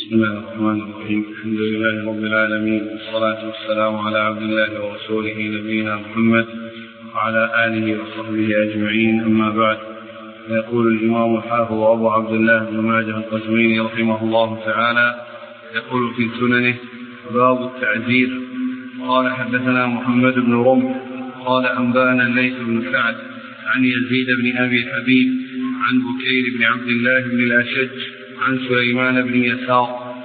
بسم الله الرحمن الرحيم. الحمد لله رب العالمين، والصلاة والسلام على عبد الله ورسوله نبينا محمد وعلى آله وصحبه أجمعين، أما بعد. يقول الإمام الحافظ أبو عبد الله بن ماجه القزويني رحمه الله تعالى يقول في سننه: باب التعزير. قال: حدثنا محمد بن رمح قال: أنبأنا الليث بن سعد عن يزيد بن أبي حبيب عن بكير بن عبد الله بن الأشج عن سليمان بن يسار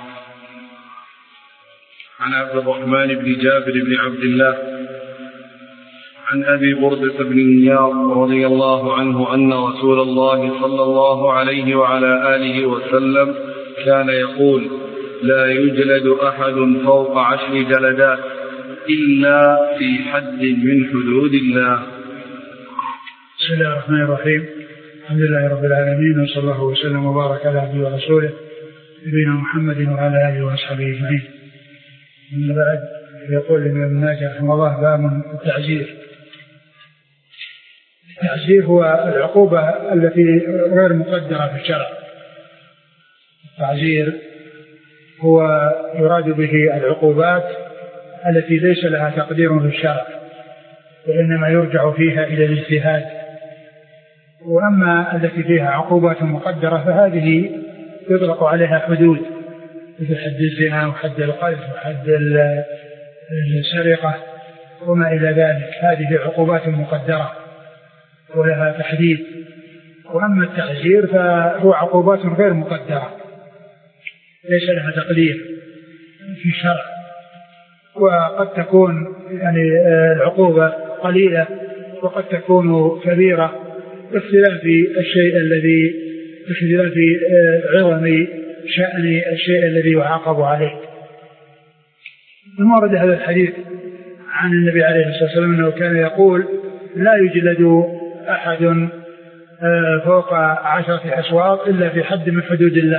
عن عبد الرحمن بن جابر بن عبد الله عن أبي بردة بن نيار رضي الله عنه أن رسول الله صلى الله عليه وعلى آله وسلم كان يقول: لا يجلد أحد فوق 10 جلدات إلا في حد من حدود الله. بسم الله الرحمن الرحيم. الحمد لله رب العالمين، وصلى الله وسلم وبارك على عبده ورسوله نبينا محمد وعلى آله وصحبه أجمعين. من بعد، يقول الإمام ابن ماجه رحمه الله: باب التعزير. التعزير هو العقوبة التي غير مقدرة في الشرع. التعزير هو يراد به العقوبات التي ليس لها تقدير في الشرع، وإنما يرجع فيها إلى الاجتهاد. وأما التي فيها عقوبات مقدرة فهذه يطلق عليها حدود، مثل حد الزنا وحد القذف وحد السرقة وما إلى ذلك. هذه عقوبات مقدرة ولها تحديد. وأما التعزير فهو عقوبات غير مقدرة ليس لها تقدير في الشرع، وقد تكون العقوبة قليلة وقد تكون كبيرة باختلاف عظم شأن الشيء الذي يعاقب عليه. ورد هذا الحديث عن النبي عليه الصلاة والسلام أنه كان يقول: لا يجلد أحد فوق 10 أصوات إلا في حد من حدود الله،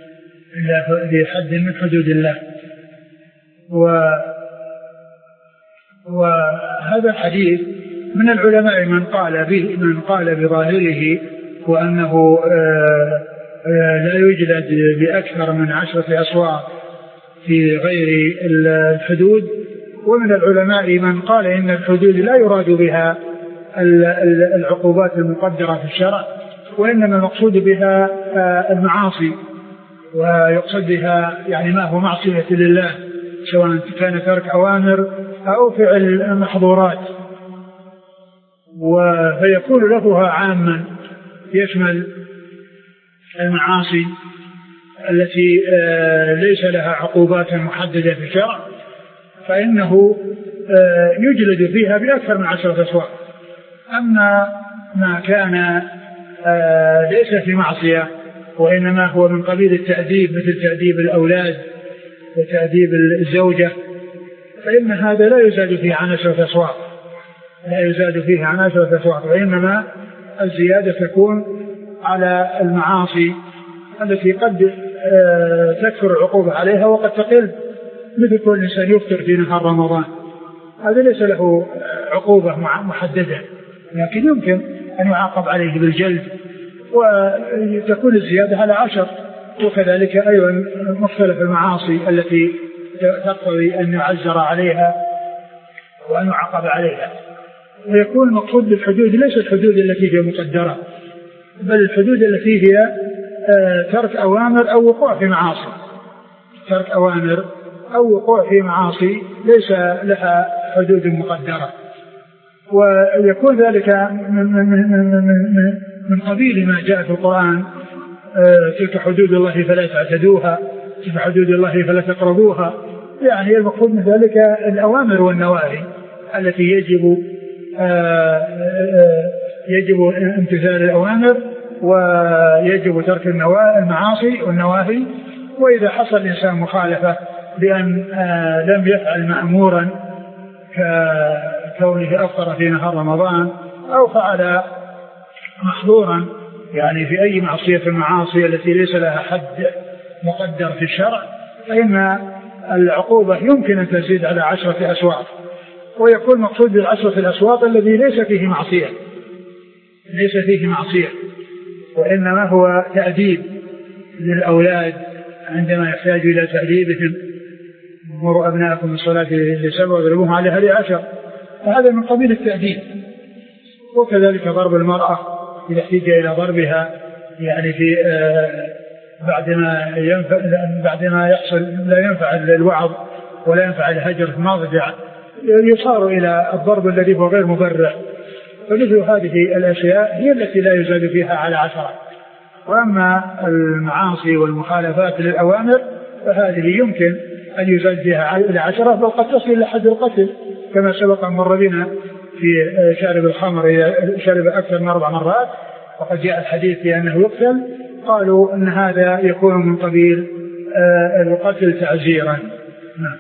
وهذا الحديث من العلماء من قال بظاهره وأنه لا يجلد بأكثر من 10 أصوات في غير الحدود، ومن العلماء من قال إن الحدود لا يراد بها العقوبات المقدرة في الشرع، وإنما المقصود بها المعاصي، ويقصد بها ما هو معصية لله، سواء كان ترك أوامر أو فعل محظورات. فيكون لفظها عاما يشمل المعاصي التي ليس لها عقوبات محددة في الشرع، فإنه يجلد فيها بأكثر من 10 أصوات. أما ما كان ليس في معصية وإنما هو من قبيل التأديب، مثل تأديب الأولاد وتأديب الزوجة، فإن هذا لا يزاد فيه عن 10 أصوات، وإنما الزيادة تكون على المعاصي التي قد تكثر العقوبة عليها وقد تقل، مثل كل إنسان يفطر في نهار رمضان، هذا ليس له عقوبة محددة، لكن يمكن أن يعاقب عليه بالجلد، وتكون الزيادة على 10. وكذلك أيضا مختلف المعاصي التي تقتضي أن يعزر عليها وأن يعاقب عليها. ويكون المقصود بالحدود ليس الحدود التي هي مقدرة، بل الحدود التي هي ترك أوامر أو وقوع في معاصي ليس لها حدود مقدرة. ويكون ذلك من قبيل ما جاء في القرآن: تلك حدود الله فلا تعتدوها، تلك حدود الله فلا تقربوها. المقصود من ذلك الأوامر والنواهي التي يجب امتثال الأوامر ويجب ترك المعاصي والنواهي. وإذا حصل الإنسان مخالفة بأن لم يفعل مأمورا ككونه أفطر في نهار رمضان أو فعل محظورا في أي معصية في المعاصي التي ليس لها حد مقدر في الشرع، فإن العقوبة يمكن أن تزيد على 10 أصوات. ويكون مقصود بال10 الأصوات الذي ليس فيه معصية، وإنما هو تأديب للأولاد عندما يحتاج إلى تأديبهم: مروا أبناءكم بالصلاة ل7 واضربوهم عليها ل10. فهذا من قبيل التأديب. وكذلك ضرب المرأة إذا احتاج إلى ضربها، يعني في بعدما يحصل لا ينفع الوعظ ولا ينفع الهجر في مضجع، يصار إلى الضرب الذي هو غير مبرح. فمثل هذه الأشياء هي التي لا يزاد فيها على 10. وأما المعاصي والمخالفات للأوامر فهذه يمكن أن يزاد فيها إلى 10، بل قد تصل إلى حد القتل، كما سبق أن مر بنا في شارب الخمر إذا شرب أكثر من 4 مرات وقد جاء الحديث بأنه يقتل. قالوا أن هذا يكون من قبيل القتل تعزيرا. نعم.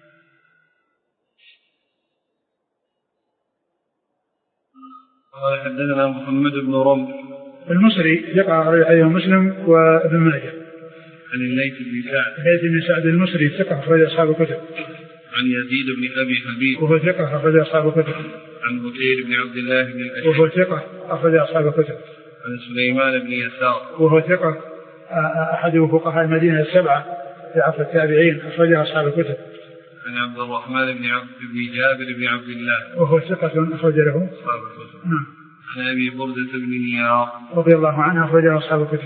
قال حدثنا محمد بن رمح المصري ثقة أخرج حديثه مسلم وابن ماجه. عن الليث بن سعد المصري ثقة أخرج أصحاب الكتب. عن يزيد بن أبي حبيب وهو ثقة أخرج أصحاب الكتب. عن بكير بن عبد الله بن الأشعث وهو ثقة أخرج أصحاب الكتب. عن سليمان بن يسار وهو ثقة أحد فقهاء المدينة 7 في عصر التابعين أخرج أصحاب الكتب. عن عبد الرحمن بن جابر بن عبد الله وهو ثقة أخرج له أصحاب الكتب. عن أبي بردة بن نيار رضي الله عنه أخرج أصحاب الكتب.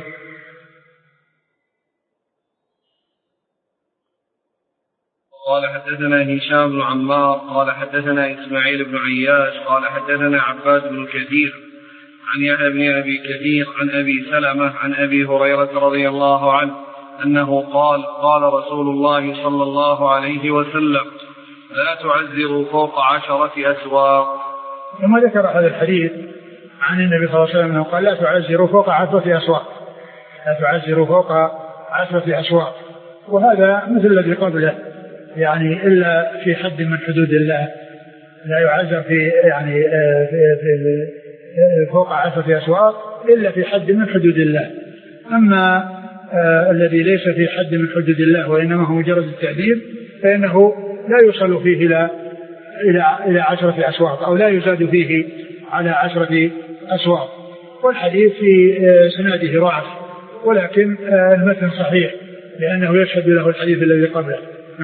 قال حدثنا هشام بن عمار قال حدثنا إسماعيل بن عياش قال حدثنا عباد بن كثير عن يحيى بن أبي كثير عن أبي سلمة عن أبي هريرة رضي الله عنه أنه قال: قال رسول الله صلى الله عليه وسلم: لا تعزروا فوق 10 أسواق. ثم ذكر هذا الحديث عن النبي صلى الله عليه وسلم قال: لا تعزروا فوق 10 أسواق، لا تعزروا فوق 10 أسواق. وهذا مثل الذي قبله، يعني إلا في حد من حدود الله، لا يعزر في يعني في فوق 10 أسواق إلا في حد من حدود الله. أما الذي ليس في حد من حدود الله وإنما هو مجرد التعذيب فإنه لا يوصل فيه إلى 10 أسواق، أو لا يزاد فيه على 10 أسواق. والحديث في سناده ضعف، ولكن المتن صحيح لأنه يشهد له الحديث الذي قبله.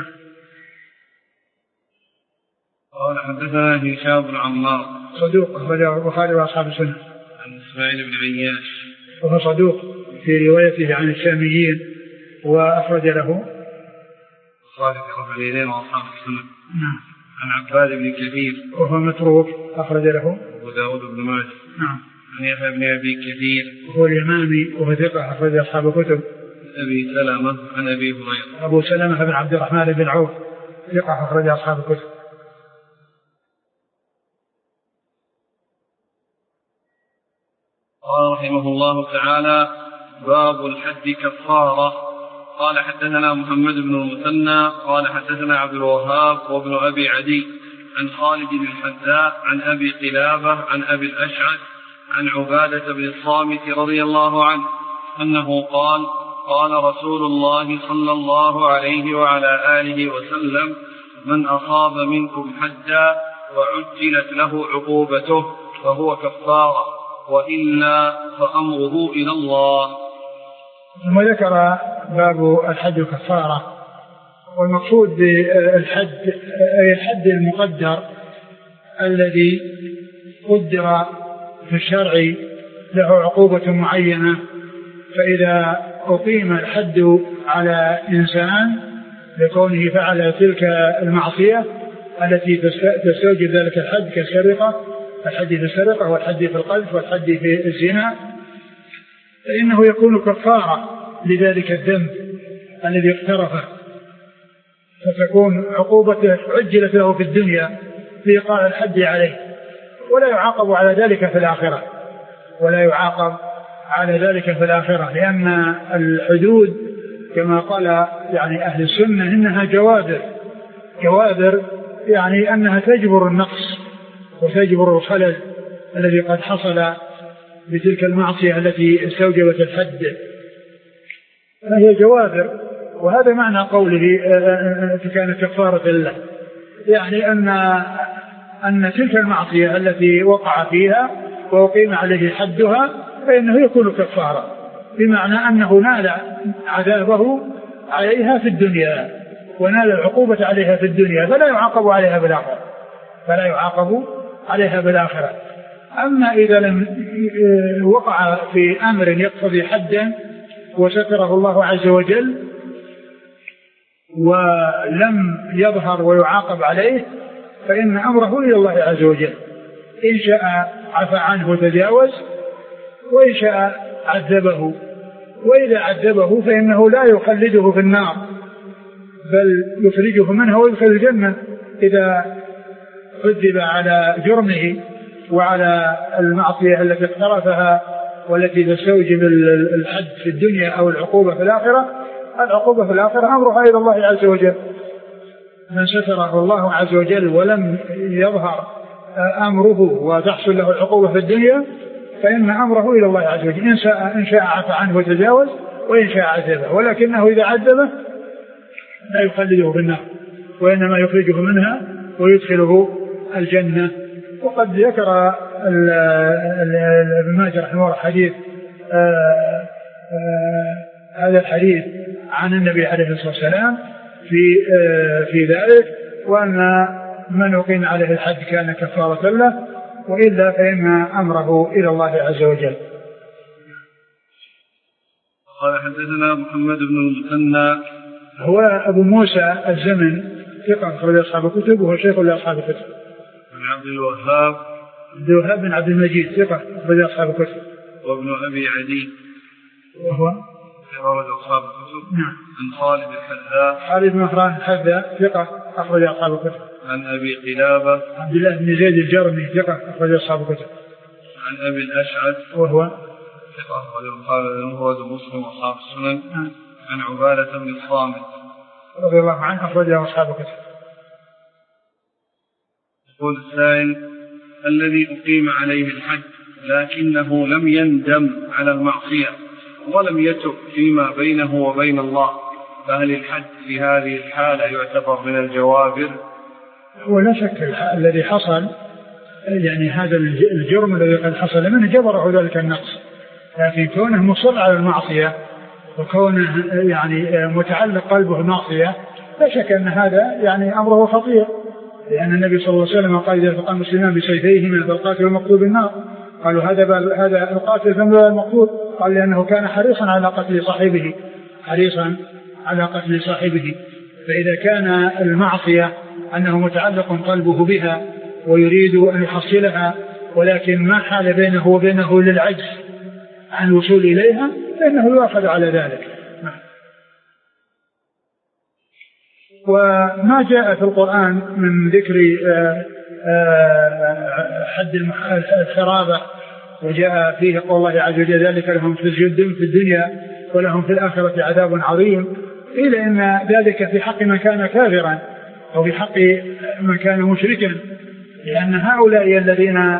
قال حدثنا هشام بن عمار صدوق أخرج البخاري وأصحاب السنة. عن إسماعيل بن عياش وهو صدوق في روايته عن الشاميين وأخرج له البخاري وأصحاب السنة. عن عباد بن كثير وهو متروك أخرج له أبو داود بن ماجه. عن يحيى بن أبي كثير وهو اليمامي وهو ثقة أخرج أصحاب الكتب. أبي سلمة عن أبي هريرة أبو سلمة بن عبد الرحمن بن عوف ثقة أخرج أصحاب الكتب. قال رحمه الله تعالى: باب الحد كفارة. قال حدثنا محمد بن المثنى قال حدثنا عبد الوهاب وابن أبي عدي عن خالد بن الحذاء عن أبي قلابة عن أبي الأشعث عن عبادة بن الصامت رضي الله عنه أنه قال: قال رسول الله صلى الله عليه وعلى آله وسلم: من أصاب منكم حدا وعجلت له عقوبته فهو كفارة، وإلا فأمره إلى الله. ثم ذكر باب الحد الكفارة. والمقصود بالحد أي الحد المقدر الذي قدر في الشرع له عقوبة معينة، فإذا أقيم الحد على إنسان لكونه فعل تلك المعصية التي تستوجب ذلك الحد كالسرقة، الحد في السرقة والحد في القذف والحد في الزنا، فإنه يكون كفارة لذلك الذنب الذي اقترفه، فتكون عقوبته عجلت له في الدنيا بإيقاع الحد عليه، ولا يعاقب على ذلك في الآخرة، ولا يعاقب على ذلك في الآخرة، لأن الحدود كما قال يعني أهل السنة إنها جوابر يعني أنها تجبر النقص وتجبر الخلل الذي قد حصل بتلك المعصية التي استوجبت الحد، فهي جوابر. وهذا معنى قوله كانت كفارة له، يعني أن تلك المعصية التي وقع فيها وأقيم عليه حدها فإنه يكون كفارة، بمعنى أنه نال عذابه عليها في الدنيا ونال العقوبة عليها في الدنيا فلا يعاقب عليها بالآخرة. أما إذا لم وقع في أمر يقتضي حدا وستره الله عز وجل ولم يظهر ويعاقب عليه فإن أمره إلى الله عز وجل، إن شاء عفى عنه وتجاوز وإن شاء عذبه، وإذا عذبه فإنه لا يخلده في النار بل يخرجه منها ويدخل الجنة إذا عذب على جرمه وعلى المعصية التي اقترفها والتي تستوجب الحد في الدنيا أو العقوبة في الآخرة. العقوبة في الآخرة أمرها إلى الله عز وجل. من ستره الله عز وجل ولم يظهر أمره وتحصل له العقوبة في الدنيا فإن أمره إلى الله عز وجل، إن شاء عفى عنه وتجاوز وإن شاء عذبه، ولكنه إذا عذبه لا يخلده في النار وإنما يخرجه منها ويدخله الجنة. وقد ذكر ابن ماجه رحمه الله حديث هذا الحديث عن النبي عليه الصلاة والسلام في ذلك، وأن من أقيم عليه الحد كان كفارة له وإلا فإن أمره إلى الله عز وجل. قال حدثنا محمد بن المثنى هو أبو موسى الزمن ثقة أخرج أصحاب الكتب وهو شيخ لأصحاب الكتب. عن عبد الوهاب بن عبد المجيد ثقة أخرج أصحاب الكتب. وابن أبي عدي وهو أخرج أصحاب الكتب. نعم. عن خالد بن مهران الحذاء ثقة أخرج أصحاب الكتب. عن أبي قلابة عبد الله بن زيد الجرمي ثقة أخرج أصحاب الكتب. عن أبي الأشعث وهو ثقة أخرج مسلم وأصحاب السنن. عن عبادة بن الصامت رضي الله عنه أخرجه أصحاب الكتب. يقول السائل: الذي أقيم عليه الحد لكنه لم يندم على المعصية ولم يتب فيما بينه وبين الله، فهل الحد في هذه الحالة يعتبر من الجوابر؟ ولا شك الذي حصل يعني هذا الجرم الذي قد حصل منه جبره ذلك النقص، لكن كونه مصر على المعصية وكونه يعني متعلق قلبه المعصية لا شك أن هذا يعني أمره خطير، لأن النبي صلى الله عليه وسلم قال: إذا التقى المسلمان بسيفيهما فالقاتل والمقتول بالنار. قالوا: هذا القاتل فما المقتول؟ قال: لأنه كان حريصا على قتل صاحبه. فإذا كان المعصية أنه متعلق قلبه بها ويريد أن يحصلها ولكن ما حال بينه وبينه للعجز عن الوصول إليها فإنه يؤخذ على ذلك. وما جاء في القرآن من ذكر حد الحرابة وجاء فيه قول الله عز وجل: ذلك لهم خزي في الدنيا ولهم في الآخرة عذاب عظيم، إلا أن ذلك في حق من كان كافرا أو في حق من كان مشركا، لأن هؤلاء الذين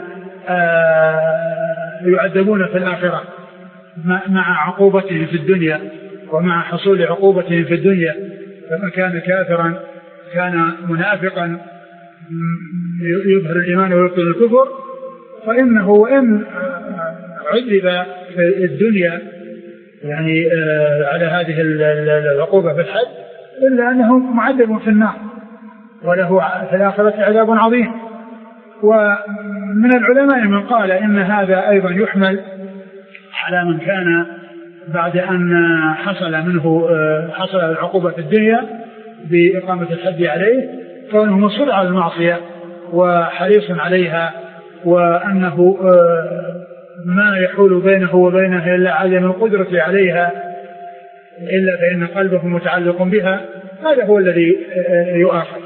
يعذبون في الآخرة مع عقوبتهم في الدنيا ومع حصول عقوبتهم في الدنيا، فمن كان كافرا كان منافقا يظهر الإيمان ويبطن الكفر، فإنه وإن عذب في الدنيا يعني على هذه العقوبة في الحد إلا أنه معذب في النار وله في الآخرة عذاب عظيم. ومن العلماء من قال إن هذا أيضا يحمل على من كان بعد أن حصل العقوبة في الدنيا بإقامة الحد عليه كونه مصر على المعصية وحريص عليها، وأنه ما يحول بينه وبينها إلا عدم القدرة عليها إلا فإن قلبه متعلق بها، هذا هو الذي يؤاخذ.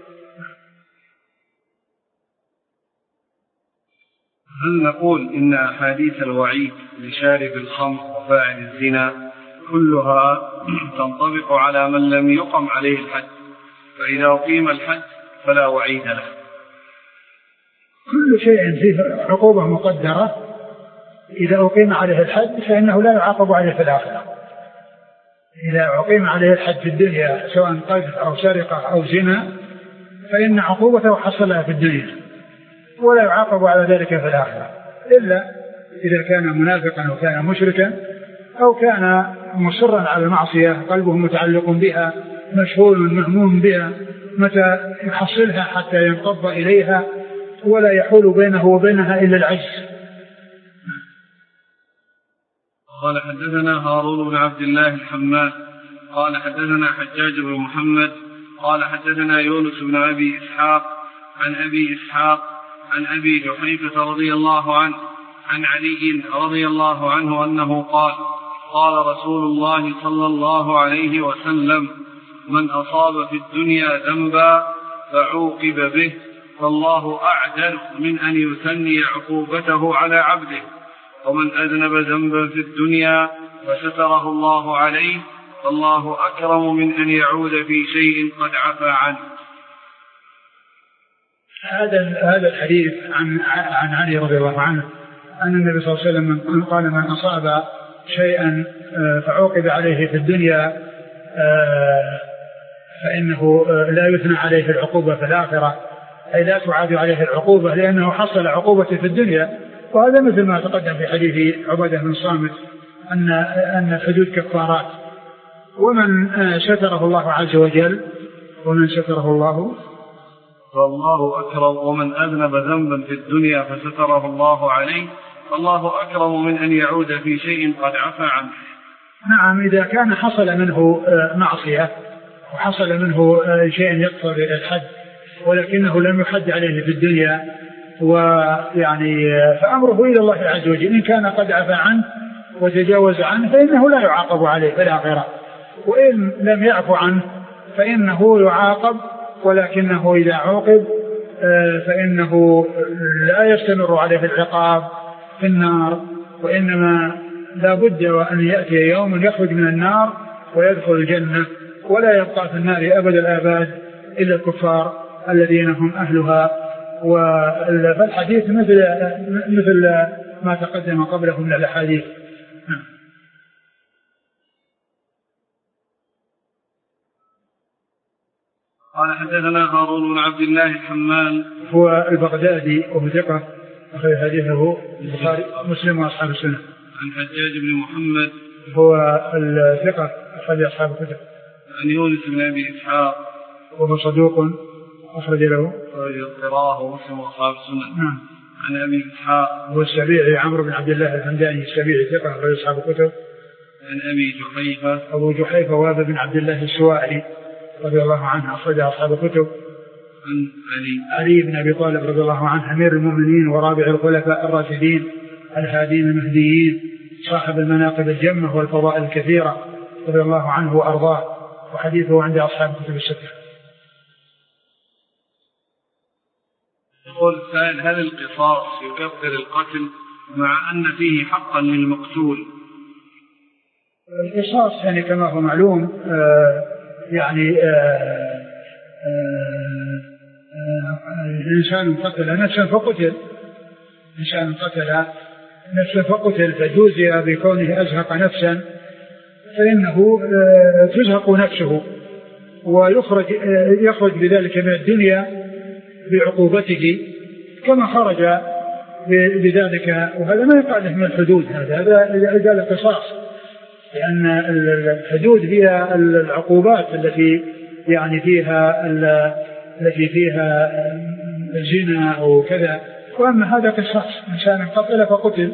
هل نقول إن أحاديث الوعيد لشارب الخمر وفاعل الزنا كلها تنطبق على من لم يقم عليه الحد، فإذا أقيم الحد فلا وعيد له؟ كل شيء فيه عقوبة مقدرة إذا أقيم عليه الحد فإنه لا يعاقب عليه في الآخرة. إذا أقيم عليه الحد في الدنيا سواء قذف أو سرقة أو زنا فإن عقوبته حصلها في الدنيا ولا يعاقب على ذلك في الآخرة، إلا إذا كان منافقا أو كان مشركا أو كان مصرا على المعصية، قلبه متعلق بها، مشغول مهموم بها، متى يحصلها حتى ينقض إليها، ولا يحول بينه وبينها إلا العجز. قال حدثنا هارون بن عبد الله الحماد قال حدثنا حجاج بن محمد قال حدثنا يونس بن أبي إسحاق عن أبي إسحاق عن أبي جحيفة رضي الله عنه عن علي رضي الله عنه أنه قال قال رسول الله صلى الله عليه وسلم من أصاب في الدنيا ذنبا فعوقب به فالله أعدل من أن يثني عقوبته على عبده، ومن أذنب ذنبا في الدنيا فستره الله عليه فالله أكرم من أن يعود في شيء قد عفى عنه. هذا الحديث عن علي رضي الله عنه أن النبي صلى الله عليه وسلم قال من أصاب شيئا فعوقب عليه في الدنيا فإنه لا يثنى عليه العقوبة في الآخرة، أي لا تعاد عليه العقوبة لأنه حصل عقوبته في الدنيا. وهذا مثل ما تقدم في حديث عبادة بن صامت أن الحدود كفارات، ومن ستره الله عز وجل ومن ستره الله فالله أكرم، ومن أذنب ذنبا في الدنيا فستره الله عليه فالله أكرم من أن يعود في شيء قد عفى عنه. نعم، إذا كان حصل منه معصية وحصل منه شيء يقتضي الحد ولكنه لم يحد عليه في الدنيا ويعني فأمره إلى الله عز وجل، إن كان قد عفى عنه وتجاوز عنه فإنه لا يعاقب عليه في الآخرة، وإن لم يعفو عنه فإنه يعاقب، ولكنه إذا عوقب فإنه لا يستمر عليه العقاب في النار، وإنما لا بد وأن يأتي يوم يخرج من النار ويدخل الجنة، ولا يبقى في النار أبد الآباد إلا الكفار الذين هم أهلها. فالحديث مثل ما تقدم قبله من الأحاديث. قال حدثنا هارون بن عبد الله الحمال هو البغدادي وهو ثقة أخرج حديثه البخاري مسلم وأصحاب السنة. عن حجاج بن محمد هو الثقة أخرج أصحاب الكتب. عن يونس بن أبي إسحاق وهو صدوق أخرج له القراءة ومسلم وأصحاب السنة. نعم. عن أبي إسحاق هو السبيعي عمرو بن عبد الله الحمداني السبيعي ثقة أخرج أصحاب الكتب. عن أبي جحيفة أبو جحيفة وهب بن عبد الله السوائي رضي الله عنه أخرج أصحاب الكتب. عن علي بن أبي طالب رضي الله عنه أمير المؤمنين ورابع الخلفاء الراشدين الهادين المهديين صاحب المناقب الجمة والفضائل الكثيرة رضي الله عنه وأرضاه، وحديثه عند أصحاب الكتب الستة. يقول السائل: هل القصاص يكفر القتل مع أن فيه حقا للمقتول؟ القصاص يعني كما هو معلوم الإنسان قتل نفسا فقتل، إنسان قتل نفسا فقتل فجوزي بكونه أزهق نفسا فإنه تزهق نفسه ويخرج بذلك من الدنيا بعقوبته كما خرج بذلك، وهذا ما يقع له من الحدود، هذا القصاص، لأن الحدود هي العقوبات التي يعني فيها الزنا أو كذا، وأما هذا قصاص، إنسان قتل فقتل.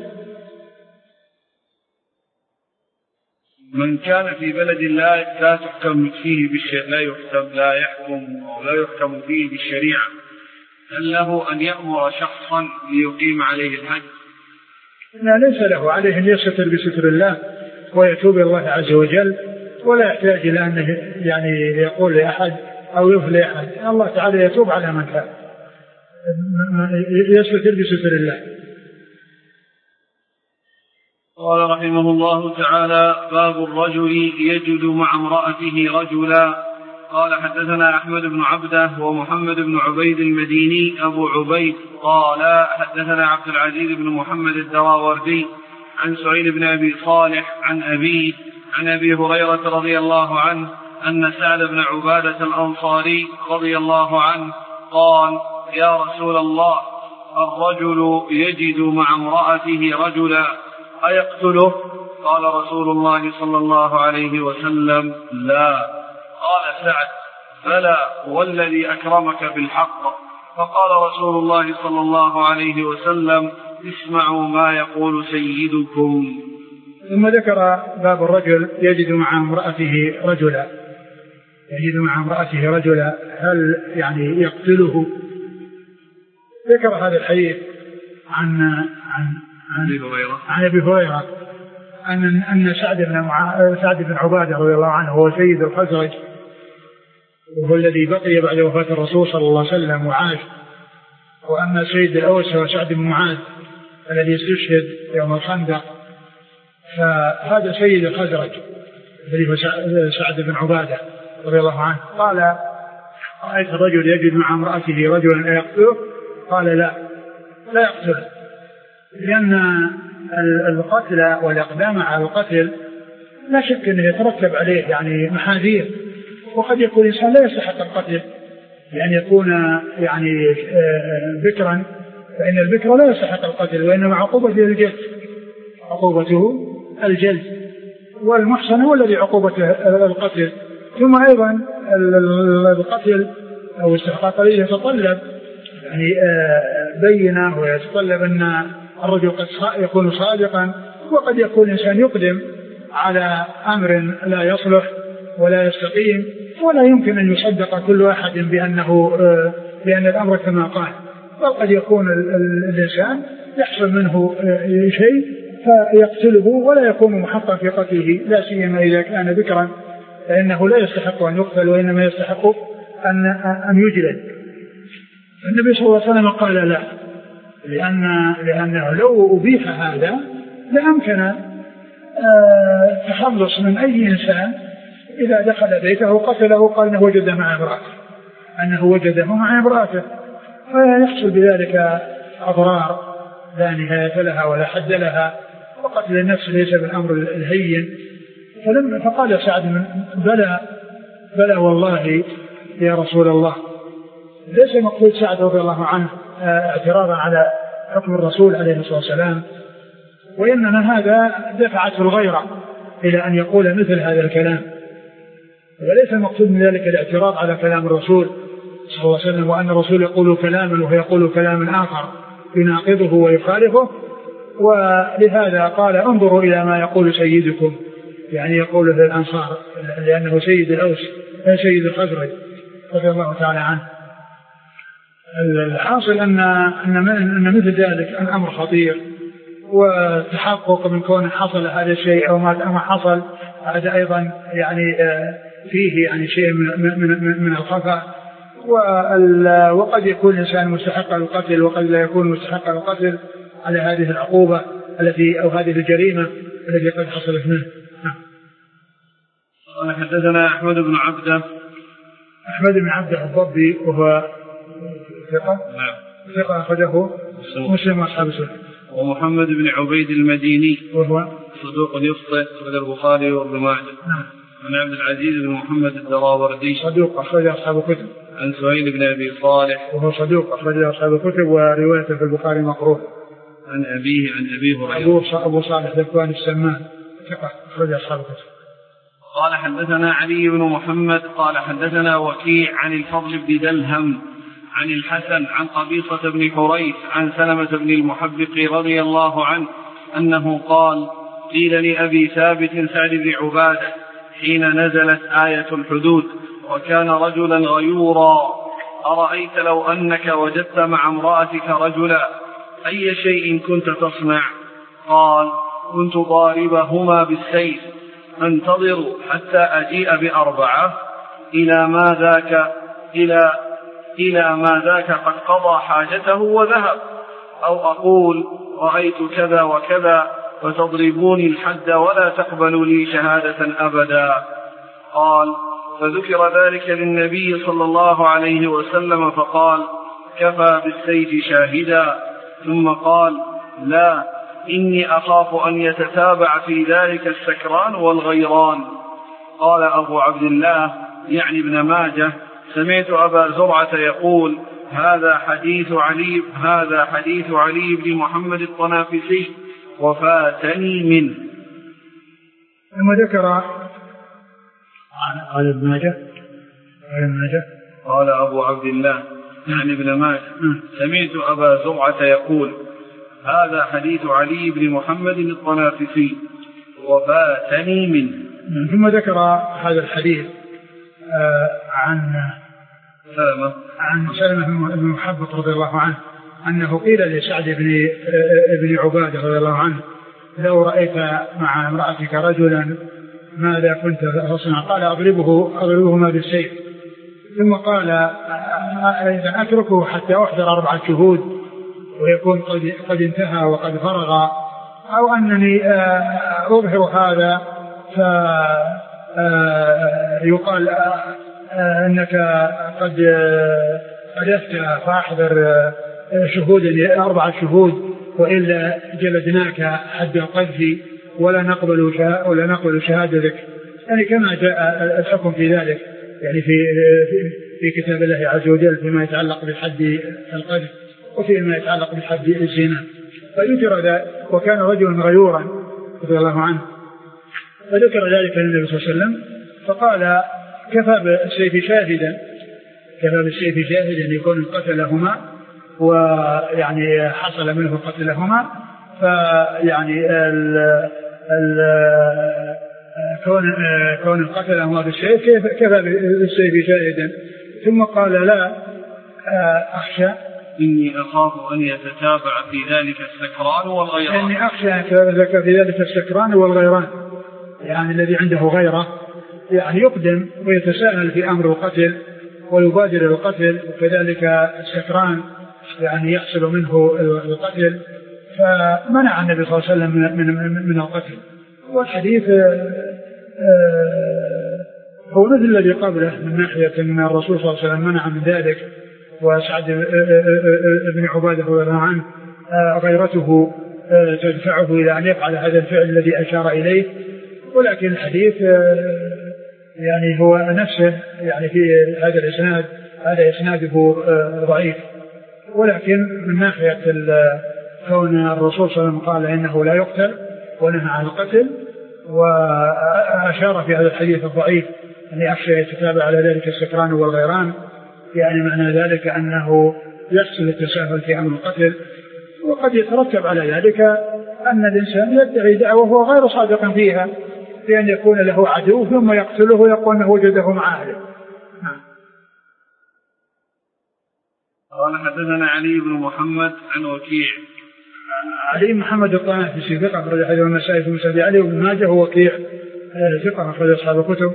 من كان في بلد لا تحكم فيه لا يحكم فيه بالشريعة، هل له أن يأمر شخصا ليقيم عليه الحد؟ لا، ليس له، عليه أن يستر بستر الله ويتوب إلى الله عز وجل، ولا يحتاج إلى أن يعني يقول لأحد أو يفلي أحد، الله تعالى يتوب على من كان يستر بستر الله. قال رحمه الله تعالى: باب الرجل يجد مع امرأته رجلا. قال حدثنا أحمد بن عبده ومحمد بن عبيد المديني أبو عبيد قال حدثنا عبد العزيز بن محمد الدراوردي عن سعيد بن أبي صالح عن أبيه عن أبي هريرة رضي الله عنه أن سعد بن عبادة الأنصاري رضي الله عنه قال: يا رسول الله، الرجل يجد مع امرأته رجلا أيقتله؟ قال رسول الله صلى الله عليه وسلم لا. قال سعد بلى والذي أكرمك بالحق. فقال رسول الله صلى الله عليه وسلم اسمعوا ما يقول سيدكم. ثم ذكر باب الرجل يجد مع امرأته رجلا هل يعني يقتله. ذكر هذا الحديث عن أبي هريرة أن سعد بن عبادة رضي الله عنه هو سيد الخزرج وهو الذي بقي بعد وفاة الرسول صلى الله عليه وسلم وعاش، وأما سيد الأوس هو سعد بن معاذ الذي استشهد يوم الخندق، فهذا سيد الخزرج الذي هو سعد بن عبادة رضي الله عنه. قال رأيت الرجل يجد مع امرأته رجلا يقتله؟ قال لا يقتله، لأن القتل والإقدام على القتل لا شك أنه يترتب عليه يعني محاذير، وقد يكون الإنسان لا يستحق القتل لأن يكون يعني بكرا، فإن البكر لا يستحق القتل وإنما عقوبته الجلد، والمحصن هو الذي عقوبته القتل. ثم أيضا القتل أو استحقاق القتل يتطلب يعني بينة، ويتطلب أن الرجل قد يكون صادقا، وقد يكون الإنسان يقدم على أمر لا يصلح ولا يستقيم، ولا يمكن أن يصدق كل أحد بأن الأمر كما قال، بل قد يكون الإنسان يحصل منه شيء فيقتله ولا يكون محقا في قتله، لا سيما إذا كان بكرا فإنه لا يستحق أن يقتل وإنما يستحق أن يجلد. النبي صلى الله عليه وسلم قال لا، لأنه لو أبيح هذا لأمكن تخلص من أي إنسان إذا دخل بيته قتله قال أنه وجد مع امرأته، فيحصل بذلك أضرار لا نهاية لها ولا حد لها، وقتل النفس ليس بالأمر الهين. فقال سعد بلى والله يا رسول الله. ليس مقصود سعد رضي الله عنه اعتراضا على حكم الرسول عليه الصلاة والسلام، وإنما هذا دفعته الغيرة إلى أن يقول مثل هذا الكلام، وليس المقصود من ذلك الاعتراض على كلام الرسول صلى الله عليه وسلم، وأن الرسول يقول كلاما وهو يقول كلاما آخر يناقضه ويخالفه. ولهذا قال انظروا إلى ما يقول سيدكم، يعني يقول في الأنصار لأنه سيد الأوس سيد الخزرج رضي الله تعالى عنه. الحاصل أن مثل ذلك الأمر خطير، والتحقق من كون حصل هذا الشيء أو ما حصل هذا أيضا يعني فيه يعني شيء من الخفاء، وقد يكون الإنسان مستحق القتل وقد لا يكون مستحق القتل على هذه العقوبة أو هذه الجريمة التي قد حصلت منه. قال حدثنا أحمد بن عبده الضبي وهو ثقة أخرجه مسلم وأصحاب السنن. ومحمد بن عبيد المديني وهو صدوق يخطئ أخرج البخاري وابن ماجه. عن عبد العزيز بن محمد الدراوردي صدوق أخرج أصحاب الكتب. عن سهيل بن أبي صالح وهو صدوق أخرج أصحاب الكتب وروايته في البخاري مقروء. عن أبي هريرة أبو صالح ذكوان السمان ثقة أخرج أصحاب الكتب. قال حدثنا علي بن محمد قال حدثنا وكيع عن الفضل بن دلهم عن الحسن عن قبيصة بن حريث عن سلمة بن المحبق رضي الله عنه أنه قال قيل لأبي ثابت سعد بن عبادة حين نزلت آية الحدود وكان رجلا غيورا أرأيت لو أنك وجدت مع امرأتك رجلا أي شيء كنت تصنع؟ قال كنت ضاربهما بالسيف أنتظر حتى أجيء بأربعة إلى ما ذاك قد قضى حاجته وذهب، أو أقول رأيت كذا وكذا فتضربوني الحد ولا تقبلوا لي شهادة أبدا. قال فذكر ذلك للنبي صلى الله عليه وسلم فقال كفى بالسيف شاهدا، ثم قال لا إني أخاف أن يتتابع في ذلك السكران والغيران. قال أبو عبد الله يعني ابن ماجه سمعت أبا زرعة يقول هذا حديث علي بن محمد الطنافسي وفاتني منه. ثم ذكر عن ابن ماجه قال أبو عبد الله عن ابن ماجه سمعت أبا زرعة يقول هذا حديث علي بن محمد الطنافسي وفاتني منه. ثم ذكر هذا الحديث عن سلمة بن محبط رضي الله عنه أنه قيل لسعد بن عبادة رضي الله عنه لو رأيت مع امرأتك رجلا ماذا كنت تصنع؟ قال أضربهما بالسيف. ثم قال إذا أتركه حتى أحضر 4 شهود ويكون قد انتهى وقد فرغ، أو أنني أظهر هذا فيقال أنك قد أفتى فأحضر شهود 4 شهود وإلا جلدناك حد القذف ولا نقبل شهادتك. يعني كما جاء الحكم في ذلك يعني في كتاب الله عز وجل فيما يتعلق بالحد القذف وفيما يتعلق بالحد الزنا. فذكر ذلك وكان رجلا غيورا رضي الله عنه، فذكر ذلك للنبي صلى الله عليه وسلم فقال كفى بالسيف شاهدا يكون قتلهما ويعني حصل منه قتلهما، فيعني كون قتلهما بالسيف كفى بالسيف شاهدا. ثم قال لا أخشى إني أخاف أن يتتابع في ذلك السكران والغيران. إني أخشى أن يتتابع في ذلك السكران والغيران، يعني الذي عنده غيرة يعني يقدم ويتساهل في أمر القتل ويبادر القتل، وكذلك السكران يعني يحصل منه القتل، فمنع النبي صلى الله عليه وسلم من القتل. والحديث هو مثل الذي قبله من ناحية أن الرسول صلى الله عليه وسلم منع من ذلك، وسعد بن عبادة رضي الله عنه غيرته تدفعه إلى أن يفعل هذا الفعل الذي أشار إليه. ولكن الحديث يعني هو نفسه يعني في هذا الإسناد هذا إسناده ضعيف، ولكن من ناحية كون الرسول صلى الله عليه وسلم قال إنه لا يقتل ونهى عن القتل، وأشار في هذا الحديث الضعيف أن يخشى يتتابع على ذلك السكران والغيران، يعني معنى ذلك أنه يحصل التساهل في أمر القتل، وقد يترتب على ذلك أن الإنسان يدعي دعوة وهو غير صادق فيها، بأن يكون له عدو ثم يقتله ويقول أنه وجده مع أهله. قال حدثنا علي بن محمد عن وكيع. علي بن محمد الطنافسي ثقة أخرج حديث النسائي في مسند علي وابن ماجه ووكيع ثقة أخرج أصحاب الكتب.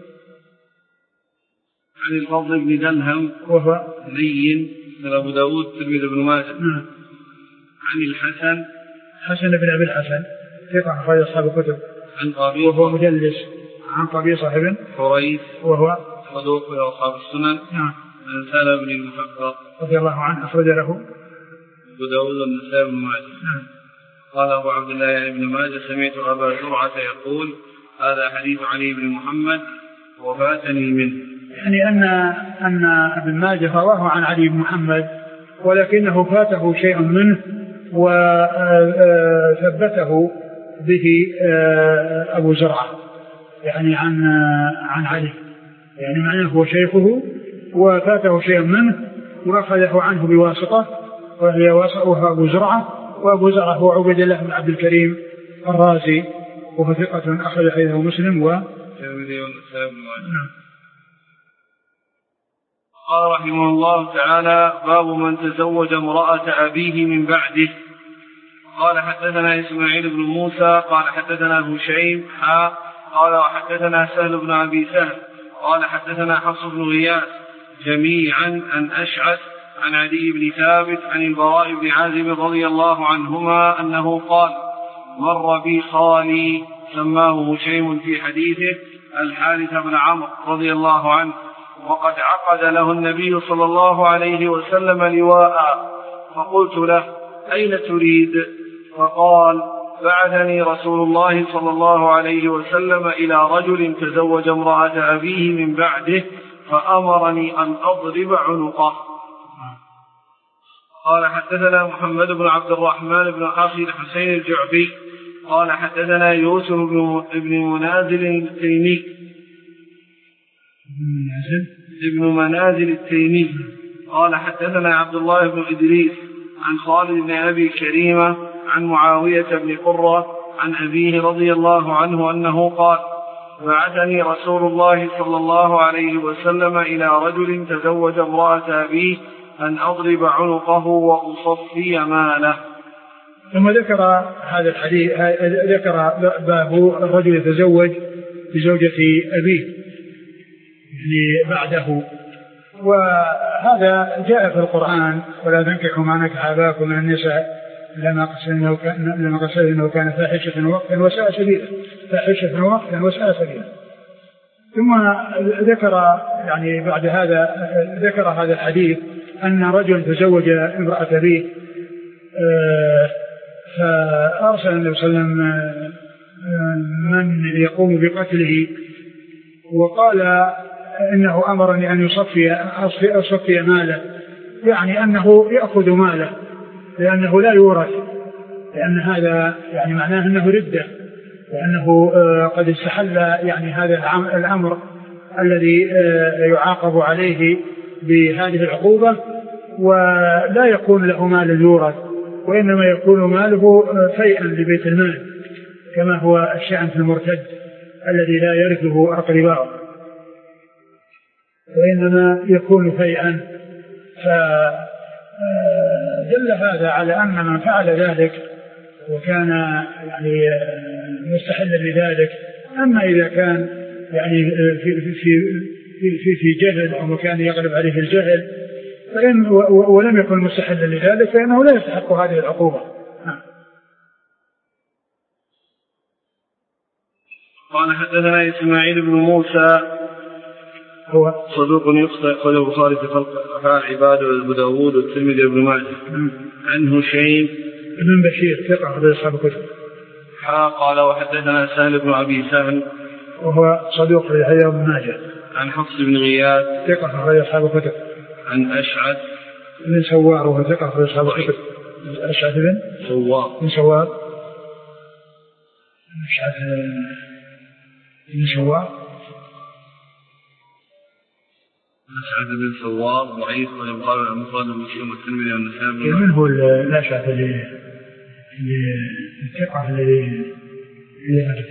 عن الفضل بن دلهم وهو لين من أبو داود تلميذ ابن ماجه. عن الحسن حسن بن أبي الحسن ثقة أخرج أصحاب الكتب. عن قبيصة وهو مدلس. عن قبيصة بن حريث وهو صدوق إلى أصحاب السنن. عن سالم بن المحبط رضي الله عنه أخرج له أبو داود والنسائي بن ماجه. قال أبو عبد الله يعني ابن ماجه سمعت أبا زرعة يقول هذا حديث علي بن محمد وفاتني منه، يعني أن ابن ماجه رواه عن علي بن محمد ولكنه فاته شيء منه وثبته به أبو زرعة يعني عن علي، يعني معناه هو شيخه وفاته شيء منه ورفضه عنه بواسطة وهي واسطه أبو زرعة، وأبو زرعة هو عبد الله بن عبد الكريم الرازي وهو ثقة أخرج حديثه مسلم والترمذي والنسائي بن ماجه. قال رحمه الله تعالى باب من تزوج امرأة أبيه من بعده. قال حدثنا إسماعيل بن موسى قال حدثنا هشيم قال وحدثنا سهل بن أبي سهل قال حدثنا حفص بن غياث جميعا عن أشعث عن عدي بن ثابت عن البراء بن عازب رضي الله عنهما أنه قال مر بي خالي سماه هشيم في حديثه الحارث بن عمرو رضي الله عنه وقد عقد له النبي صلى الله عليه وسلم لواء، فقلت له أين تريد؟ فقال بعثني رسول الله صلى الله عليه وسلم إلى رجل تزوج امرأة أبيه من بعده فأمرني أن أضرب عنقه. قال حدثنا محمد بن عبد الرحمن بن أخي الحسين الجعفي قال حدثنا يوسف بن منازل التيمي ابن منازل التيمي قال حدثنا عبد الله بن إدريس عن خالد بن أبي كريمة عن معاوية بن قرة عن أبيه رضي الله عنه أنه قال بعثني رسول الله صلى الله عليه وسلم إلى رجل تزوج امرأة أبيه أن أضرب عنقه وأصفي ماله. ثم ذكر هذا الحديث، ذكر باب الرجل يتزوج بزوجة أبيه يعني بعده، وهذا جاء في القرآن: ولا تنكحوا ما نكح آباءكم من النساء لما قصد إنه كان فاحشة وقتا وساء سبيلا، فاحشة وقتا وساء سبيلا. ثم ذكر يعني بعد هذا ذكر هذا الحديث أن رجل تزوج امرأة أبيه، فأرسل النبي صلى الله عليه وسلم من يقوم بقتله، وقال إنه أمرني أن أصفي ماله، يعني أنه يأخذ ماله لأنه لا يورث، لأن هذا يعني معناه أنه ردة، لأنه قد استحل يعني هذا الأمر الذي يعاقب عليه بهذه العقوبة، ولا يكون له مال يورث، وإنما يكون ماله فيئا لبيت المال كما هو الشأن في المرتد الذي لا يرثه أقرباؤه، وإنما يكون فيئا. فدل هذا على أن من فعل ذلك وكان يعني مستحلا لذلك. أما إذا كان يعني في جهل أو مكان يغلب عليه الجهل ولم يكن مستحلا لذلك فإنه لا يستحق هذه العقوبة. قال حدثنا إسماعيل بن موسى هو صدوق يخطئ، قال البخاري في خلق أفعال العباد وأبو داود والترمذي وابن ماجه. عن هشيم بن بشير ثقة أخرج أصحاب الكتب. قال وحدثنا سهل بن أبي سهل وهو صدوق أخرج ابن ماجه. عن حفص بن غياث ثقة أخرج أصحاب الكتب. عن أشعث بن سوار وهو ثقة أخرج أصحاب الكتب. أشعث بن سوار أشعث بن سوار أشعث بن سوار ضعيف ويقال المفرد المسلم والترمذي والنسائي. من هو الأشعث اللي الثقة اللي عرفه؟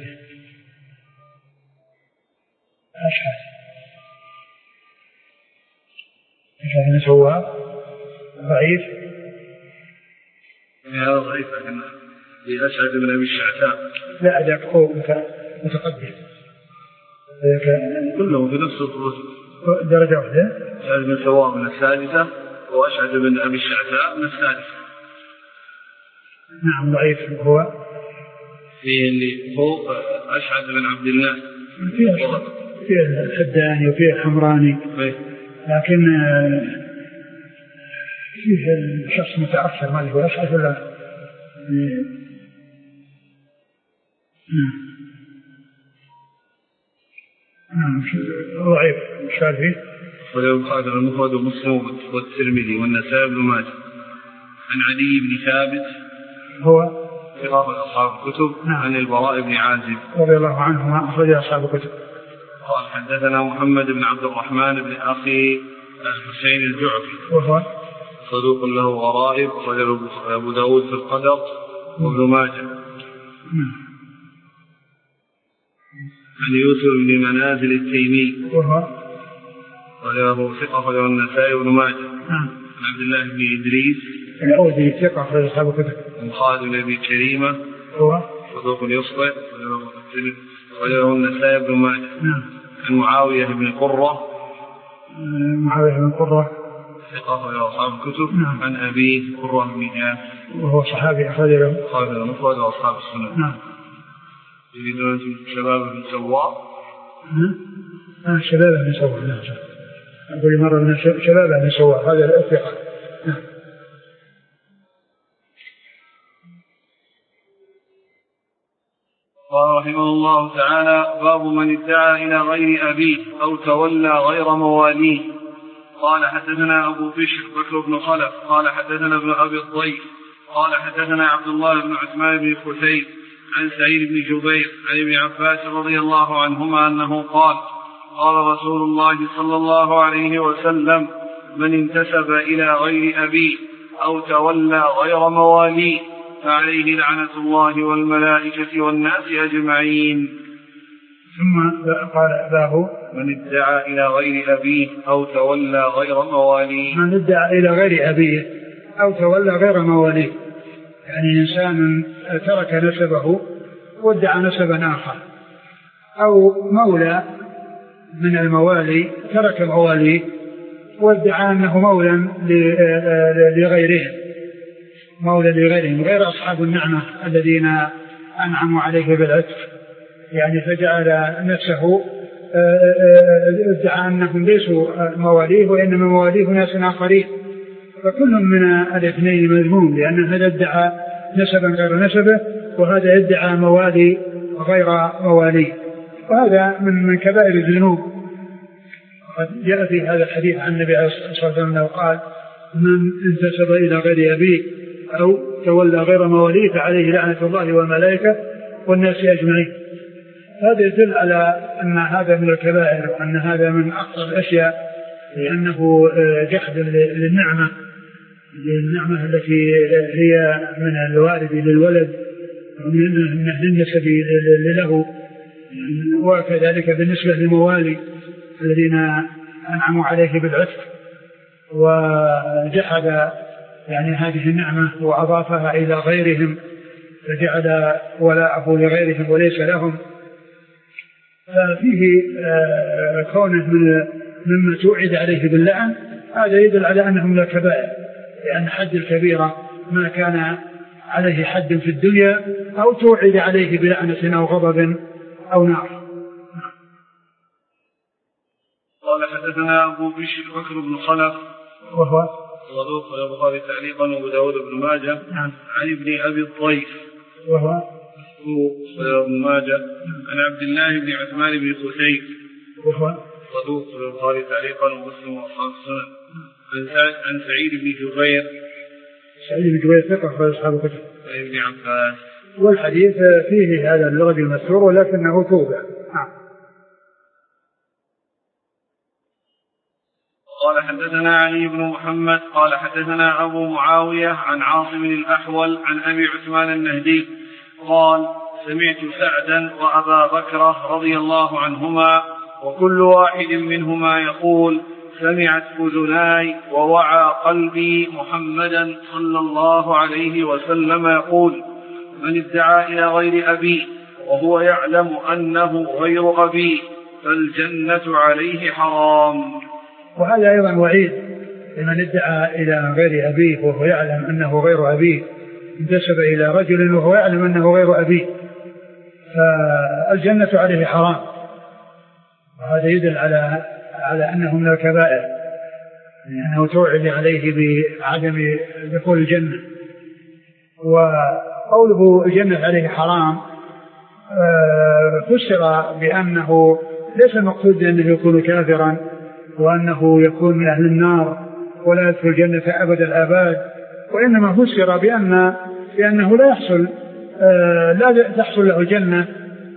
أشعث بن سوار ضعيف. هذا ضعيف لكن أشعث بن أبي الشعثاء لا أداك هو متقدم كلهم في نفس درجة واحدة. أشعث بن سوار من السادسة وأشعث بن أبي الشعثاء من السادسة. نعم ضعيف. هو فيه اللي فوق أشعث بن عبد الله فيه الحداني وفيه الحمراني، لكن فيه شخص متأخر ما هو أشعث ولا ضعيف. مش عارف فيه. ولو قال المفرد ومسلم والترمذي والنسائي بن ماجه. عن علي بن ثابت هو ثقة أصحاب الكتب. عن البراء بن عازب رضي الله عنهما أخرج أصحاب الكتب. قال حدثنا محمد بن عبد الرحمن بن أخي الحسين الجعفي وهو صدوق له غرائب، أخرج أبو داود في القدر وابن ماجه. عن يوسف بن منازل التيمي وهو وله ثقة وله النسائي وابن ماجه. عن عبد الله بن إدريس العودي ثقة أخرج أصحاب الكتب. عن خالد بن أبي كريمة هو صدوق يخطئ وله النسائي وابن ماجه. عن معاوية بن قرة ثقة وله أصحاب الكتب. عن أبيه قرة بن إياس وهو صحابي أخرج له خالد المفرد وأصحاب السنة. يريدون شباب بن سوار شباب بن سوار. أقول مرة من شباب بن سوار هذا الثقة. قال رحمه الله تعالى: باب من ادعى إلى غير أبيه أو تولى غير مواليه. قال حدثنا أبو بشر بكر بن خلف قال حدثنا ابن أبي الضيف قال حدثنا عبد الله بن عثمان بن خثيب عن سعيد بن جبير عن ابن عباس رضي الله عنهما أنه قال قال رسول الله صلى الله عليه وسلم من انتسب إلى غير أبيه أو تولى غير مواليه فعليه لعنة الله والملائكة والناس أجمعين. ثم قال باب من ادعى إلى غير أبيه أو تولى غير مواليه. من ادعى إلى غير أبيه أو تولى غير مواليه، يعني إنسان ترك نسبه وادعى نسبا آخر، أو مولى من الموالي ترك مواليه وادعى أنه مولى لغيرهم، مولى لغيرهم غير أصحاب النعمة الذين أنعموا عليه بالعتق، يعني فجعل نفسه ادعى أنهم ليسوا مواليه وإنما مواليه ناس آخرين، فكل من الاثنين مذموم، لأن هذا ادعى نسبا غير نسبه وهذا ادعى موالي غير مواليه، وهذا من كبائر الذنوب. قد جاء في هذا الحديث عن النبي صلى الله عليه وسلم أنه قال من انتسب إلى غير أبيه أو تولى غير مواليه فعليه لعنة الله والملائكة والناس أجمعين. هذا يدل على أن هذا من الكبائر وأن هذا من أخطر الأشياء، لأنه جحد للنعمة التي هي من الوارد للولد ومن أهل النسب له، وكذلك بالنسبة للموالي الذين أنعموا عليه بالعتق، وجحد يعني هذه النعمة وأضافها إلى غيرهم فجعل ولاءه لغيرهم وليس لهم، ففيه كونه مما توعد عليه باللعن، هذا يدل على أنه من الكبائر، لأن حد الكبيرة ما كان عليه حد في الدنيا أو توعد عليه بلعنة أو غضب أو نار. قال حدثنا أبو بشر بكر بن خلف وهو صدوق البخاري تعليقا وأبو داود بن ماجه عن ابن أبي الطيف وهو صدوق بن ماجه عن عبد الله بن عثمان بن خثيم وهو صدوق البخاري تعليقا ومسلم وأصحاب السنن عن سعيد بن جبير ثقة أخرج أصحاب الكتب ابن عباس. والحديث فيه هذا الرجل المذكور ولكنه توبع. قال حدثنا علي بن محمد قال حدثنا أبو معاوية عن عاصم الأحول عن أبي عثمان النهدي قال سمعت سعدا وأبا بكر رضي الله عنهما وكل واحد منهما يقول سمعت أذناي ووعى قلبي محمدا صلى الله عليه وسلم يقول من ادعى إلى غير أبيه وهو يعلم أنه غير أبيه فالجنة عليه حرام. وهذا أيضا وعيد لمن ادعى إلى غير أبيه وهو يعلم أنه غير أبيه، انتسب إلى رجل وهو يعلم أنه غير أبيه فالجنة عليه حرام، وهذا يدل على أنه من الكبائر، لأنه توعد عليه بعدم دخول الجنة. وقوله الجنة عليه حرام فسر بأنه ليس المقصود أنه يكون كافرا وأنه يكون من أهل النار ولا يدخل الجنة أبد الآباد، وإنما فسر بأنه لا تحصل له الجنة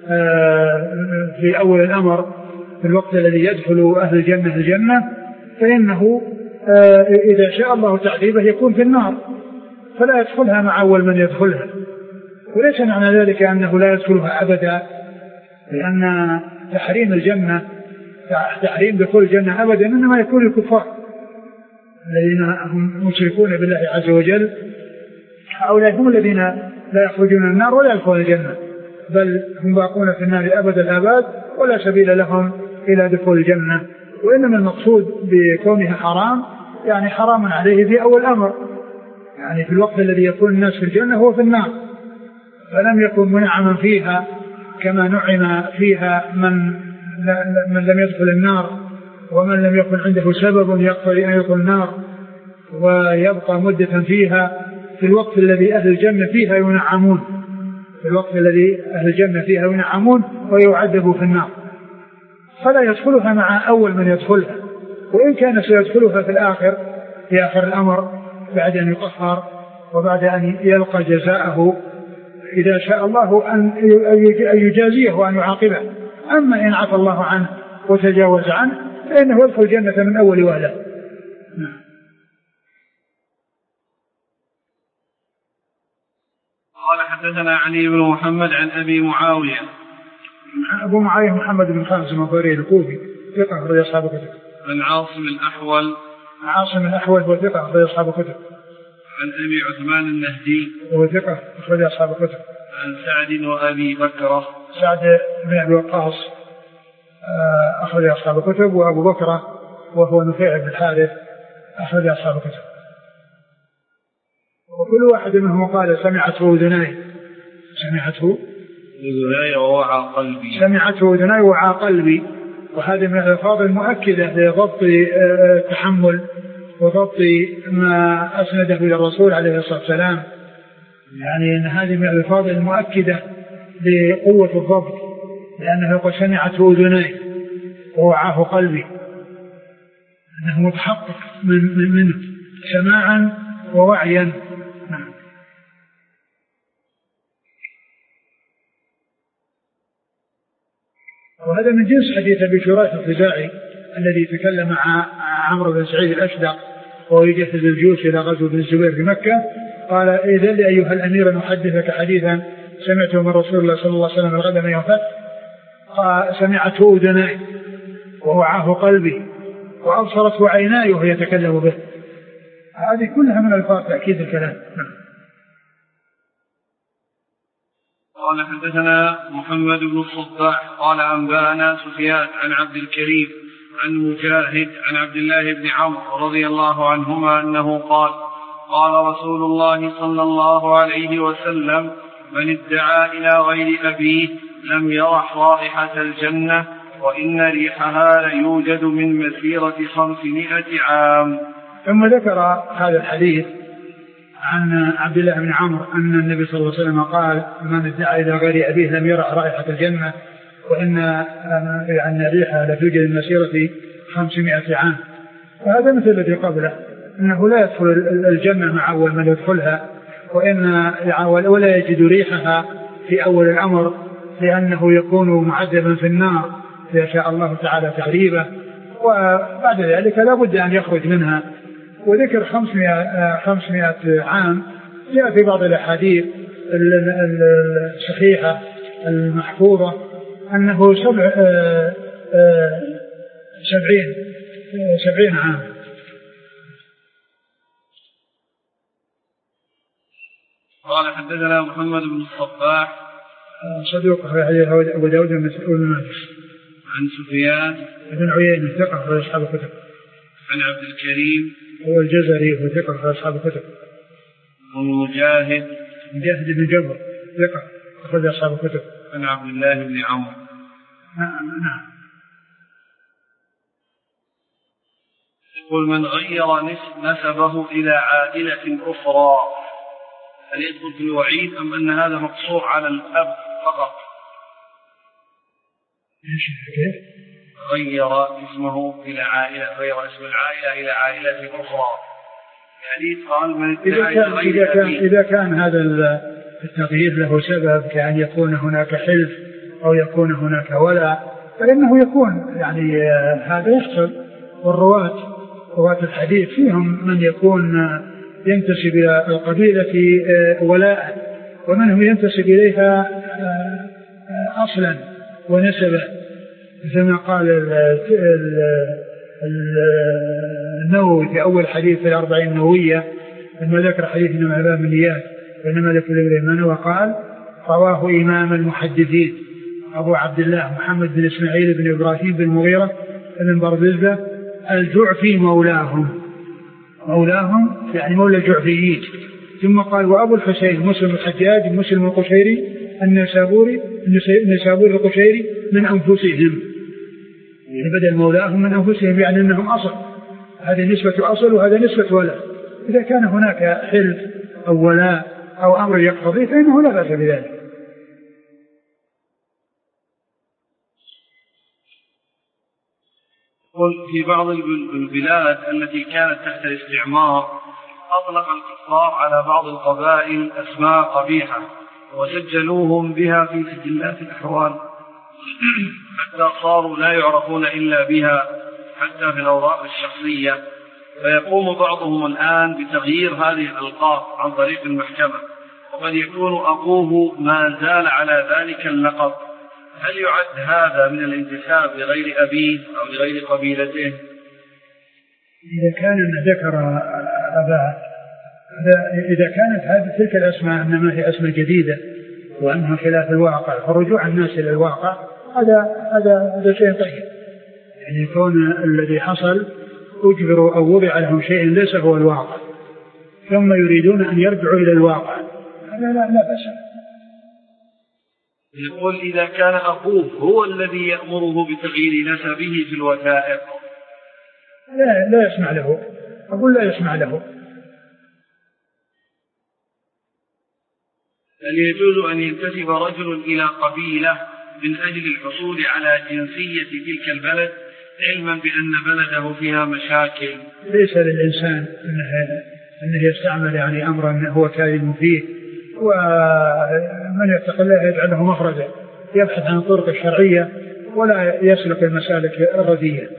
في أول الأمر في الوقت الذي يدخل أهل الجنة الجنة، فإنه إذا شاء الله تعذيبه يكون في النار فلا يدخلها مع أول من يدخلها، وليس معنى ذلك أنه لا يدخلها أبدا، لأن تحريم الجنة تحريم دخول الجنة أبدا إنما يكون الكفار الذين هم مشركون بالله عز وجل، هؤلاء هم الذين لا يخرجون من النار ولا يدخلون الجنة، بل هم باقون في النار أبد الآباد ولا سبيل لهم إلى دخول الجنة. وإنما المقصود بكونها حرام يعني حرام عليه في أول الأمر، يعني في الوقت الذي يكون الناس في الجنة هو في النار، فلم يكن منعما فيها كما نعم فيها من لم يدخل النار ومن لم يكن عنده سبب يقتضي أن يدخل النار ويبقى مدة فيها في الوقت الذي أهل الجنة فيها ينعمون، في الوقت الذي أهل الجنة فيها ينعمون ويعذبوا في النار، فلا يدخلها مع أول من يدخلها، وإن كان سيدخلها في آخر الأمر بعد أن يطهر وبعد أن يلقى جزاءه إذا شاء الله أن يجازيه وأن يعاقبه. أما إن عفى الله عنه وتجاوز عنه فإنه يدخل الجنة من أول وهلة. قال حدثنا علي بن محمد عن أبي معاوية. أبو معاوية محمد بن خامس المنصوري الكوفي ثقة أخرج أصحاب الكتب. عن عاصم الأحول. عاصم الأحول هو ثقة أخرج أصحاب الكتب. عن أبي عثمان النهدي هو ثقة أخرج أصحاب الكتب. عن سعد وأبي بكرة. سعد بن أبي وقاص أخرج أصحاب الكتب. وأبو بكرة وهو نفيع بن الحارث أخرج أصحاب الكتب. وكل واحد منهم قال سمعته أذناي. سمعته أذناي ووعى قلبي. سمعته أذناي ووعى قلبي. وهذه من الألفاظ المؤكدة لضبط التحمل وضبط ما أسنده إلى الرسول عليه الصلاة والسلام. يعني أن هذه من الألفاظ المؤكدة لقوة الضبط، لأنه يقول سمعته أذناي ووعاه قلبي، أنه متحقق منه سماعا ووعيا. وهذا من جنس حديث أبي شريح الخزاعي الذي تكلم مع عمرو بن سعيد الأشدق وهو يجهز الجيوش إلى غزو بن الزبير في مكة، قال إذن لي أيها الأمير نحدثك حديثا سمعته من رسول الله صلى الله عليه وسلم الغد من يوم فتح. سمعته أذناي ووعاه قلبي وأبصرته عيناي وهو يتكلم به. هذه كلها من الفاظ تأكيد الكلام. قال حدثنا محمد بن الصباح قال أنبأنا سفيان عن عبد الكريم عن مجاهد عن عبد الله بن عمرو رضي الله عنهما أنه قال قال رسول الله صلى الله عليه وسلم من ادعى إلى غير أبيه لم يرح رائحة الجنة وإن ريحها ليوجد من مسيرة 500 عام. ثم ذكر هذا الحديث عن عبد الله بن عمرو أن النبي صلى الله عليه وسلم قال من ادعى إلى غير أبيه لم يرح رائحة الجنة وإن ريحها لتوجد من مسيرة 500 عام. وهذا مثل الذي قبله، أنه لا يدخل الجنة مع أول من يدخلها، ولا يجد ريحها في أول الأمر، لأنه يكون معذبا في النار إذا شاء الله تعالى تعذيبه، وبعد ذلك لا بد أن يخرج منها. وذكر 500 عام جاء في بعض الأحاديث الصحيحة المحفوظة أنه 70 عام. قال حدثنا محمد بن الصباح صدوق أبو داود المسؤول الماجد عن سفيان بن عيينة ثقة في أصحاب الكتب عن عبد الكريم هو الجزري هو ثقة في أصحاب الكتب ومجاهد بن جبر ثقة أخرج أصحاب الكتب عن عبد الله بن عمرو. نعم. يقول من غير نسبه إلى عائلة أخرى هل يدخل في الوعيد أم أن هذا مقصور على الأب فقط؟ كيف؟ غير اسمه إلى عائلة، غير اسم العائلة إلى عائلة أخرى، يعني قال من إذا كان هذا التغيير له سبب كأن يكون هناك حلف أو يكون هناك ولاء فإنه يكون يعني هذا يحصل. والرواة الحديث فيهم من يكون ينتسب إلى القبيلة ولاء، ومنهم ينتسب إليها أصلا ونسبا، مثل ما قال النووي في أول حديث في 40 نووية لما ذكر حديث إنما باب النيات وإنما لكل امرئ ما نوى، وقال رواه إمام المحدثين أبو عبد الله محمد بن إسماعيل بن إبراهيم بن مغيرة بن بردزبة الجعفي مولاهم يعني مولى الجعفيين. ثم قال وأبو الحسين مسلم الحجاج مسلم القشيري النسابوري القشيري من أنفسهم، يعني بدل مولاهم من أنفسهم، يعني أنهم أصل، هذه نسبة أصل وهذا نسبة ولاء. إذا كان هناك حلف أو ولاء أو أمر يقتضي فإنه لا بأس بذلك. في بعض البلاد التي كانت تحت الاستعمار أطلق الكفار على بعض القبائل أسماء قبيحة وسجلوهم بها في سجلات الأحوال حتى صاروا لا يعرفون إلا بها حتى في الأوراق الشخصية. فيقوم بعضهم الآن بتغيير هذه الألقاب عن طريق المحكمة، وقد يكون أبوه ما زال على ذلك اللقب. هل يعد هذا من الانتساب لغير أبيه أو لغير قبيلته؟ إذا كان ذكر أباه، إذا كانت هذه تلك الأسماء إنما هي أسماء جديدة وأنها خلاف الواقع، فرجوع الناس إلى الواقع هذا شيء طيب. يعني يكون الذي حصل أجبروا أو وضع لهم شيء ليس هو الواقع ثم يريدون أن يرجعوا إلى الواقع، هذا لا بأس. يقول إذا كان أبوه هو الذي يأمره بتغيير نسبه في الوثائق لا يسمع له، أقول لا يسمع له. هل يجوز أن ينتسب رجل إلى قبيلة من أجل الحصول على جنسية تلك البلد علما بأن بلده فيها مشاكل؟ ليس للإنسان أنه يستعمل يعني أمرا هو كاذب فيه، ومن يتق الله يجعله مخرجا، يبحث عن الطرق الشرعية ولا يسلك المسالك الردية.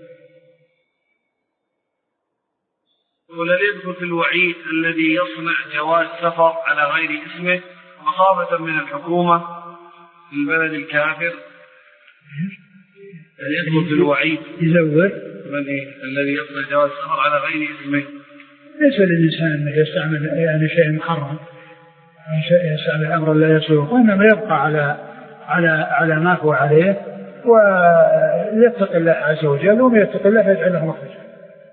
ولا يدخل في الوعيد الذي يصنع جواز سفر على غير اسمه مخافة من الحكومة في البلد الكافر؟ يدخل في الوعيد يزور الذي يصنع جواز سفر على غير اسمه. ليس للإنسان أن يستعمل يعني شيء محرم، يستعمل أمر لا يسوق، وإنما يبقى على ما هو عليه ويتق الله عز وجل، ومن يتق الله يجعله مخرجا.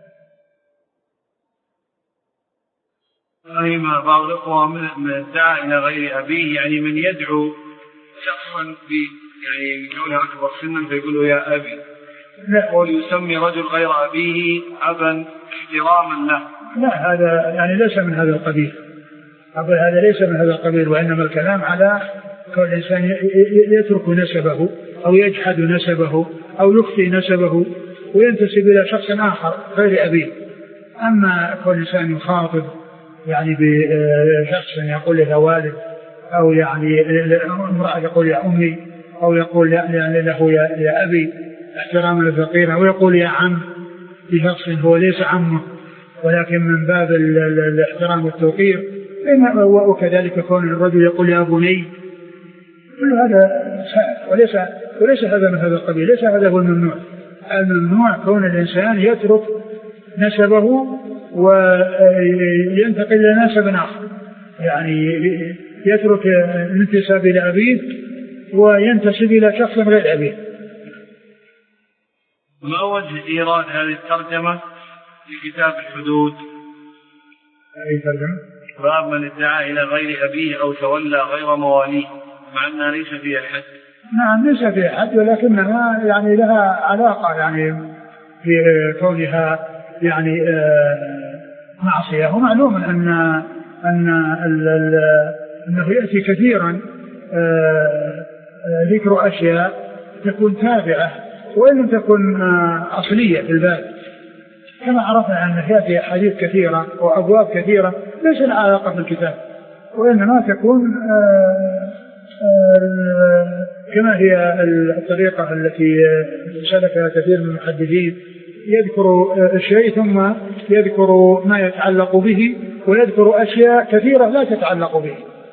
فهم بعض الأخوة من الدعاء إلى غير أبيه، يعني من يدعو شخصا يعني كونه أكبر سنا فيقول يا أبي، ويسمي رجل غير أبيه أبا احتراما له. لا، هذا يعني ليس من هذا القبيل، أقول هذا ليس من هذا القبيل، وإنما الكلام على كون الإنسان يترك نسبه أو يجحد نسبه أو يخفي نسبه وينتسب إلى شخص آخر غير أبيه. أما كون الإنسان يخاطب يعني بشخص يقول له والد، أو يعني امرأة يقول يا أمي، أو يقول له يا أبي احتراما للفقير، أو يقول يا عم لشخص هو ليس عمه ولكن من باب الاحترام والتوقير، وكذلك كون الرجل يقول يا بني، كل هذا وليس هذا من هذا القبيل، ليس هذا هو الممنوع. الممنوع كون الإنسان يترك نسبه وينتقل إلى نسب آخر، يعني يترك الانتساب إلى أبيه وينتسب إلى شخص غير أبيه. ما وجه إيراد هذه الترجمة في كتاب الحدود؟ أي ترجمة؟ باب من ادعى إلى غير أبيه أو تولى غير مواليه، مع أنها ليس فيها حد. نعم ليس فيها حد، ولكنها يعني لها علاقة يعني في كونها يعني معصية. ومعلوم أنه يأتي كثيرا ذكر أشياء تكون تابعة وإن لم تكن أصلية في الباب، كما عرفنا أن يأتي حديث كثيرة وأبواب كثيرة ليس لها علاقة بالكتاب، وإنما تكون كما هي الطريقة التي سلكها كثير من المحدثين، يذكر الشيء ثم يذكر ما يتعلق به ويذكر أشياء كثيرة لا تتعلق به.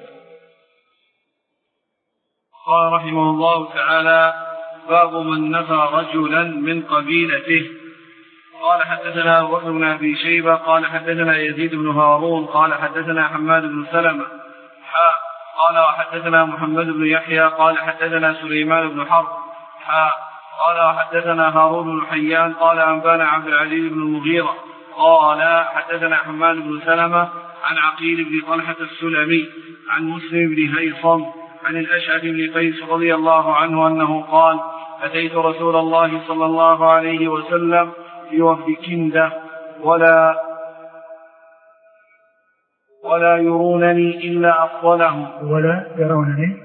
قال رحمه الله تعالى: باب من نفى رجلا من قبيلته. قال حدثنا أبو بكر بن أبي شيبة قال حدثنا يزيد بن هارون قال حدثنا حماد بن سلمة قال وحدثنا محمد بن يحيى قال حدثنا سليمان بن حرب قال وحدثنا هارون بن حيان قال أنبانا عبد العزيز بن المغيرة قال حدثنا حماد بن سلمة عن عقيل بن طلحة السلمي عن مسلم بن هيثم عن الأشعث بن قيس رضي الله عنه أنه قال: أتيت رسول الله صلى الله عليه وسلم في وفد كندة ولا يرونني إلا أفضلهم. ولا يرونني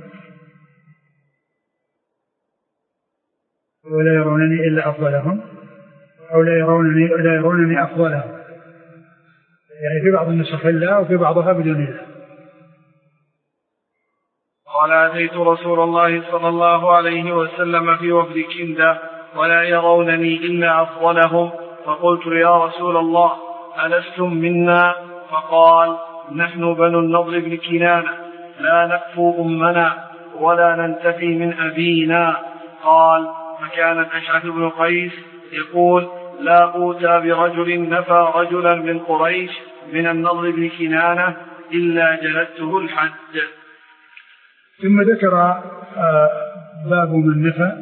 إلا أفضلهم، أو لا يرونني أفضلهم، يعني في بعض النسخ الله وفي بعضها بدون الله. قال أتيت رسول الله صلى الله عليه وسلم في وفد كندة ولا يرونني إلا أفضلهم، فقلت يا رسول الله ألستم منا؟ فقال نحن بنو النضر بن كنانة لا نكفو أمنا ولا ننتفي من أبينا. قال فكان الأشعث بن قيس يقول لا أوتى برجل نفى رجلا من قريش من النضر بن كنانة إلا جلدته الحد. ثم ذكر باب من نفى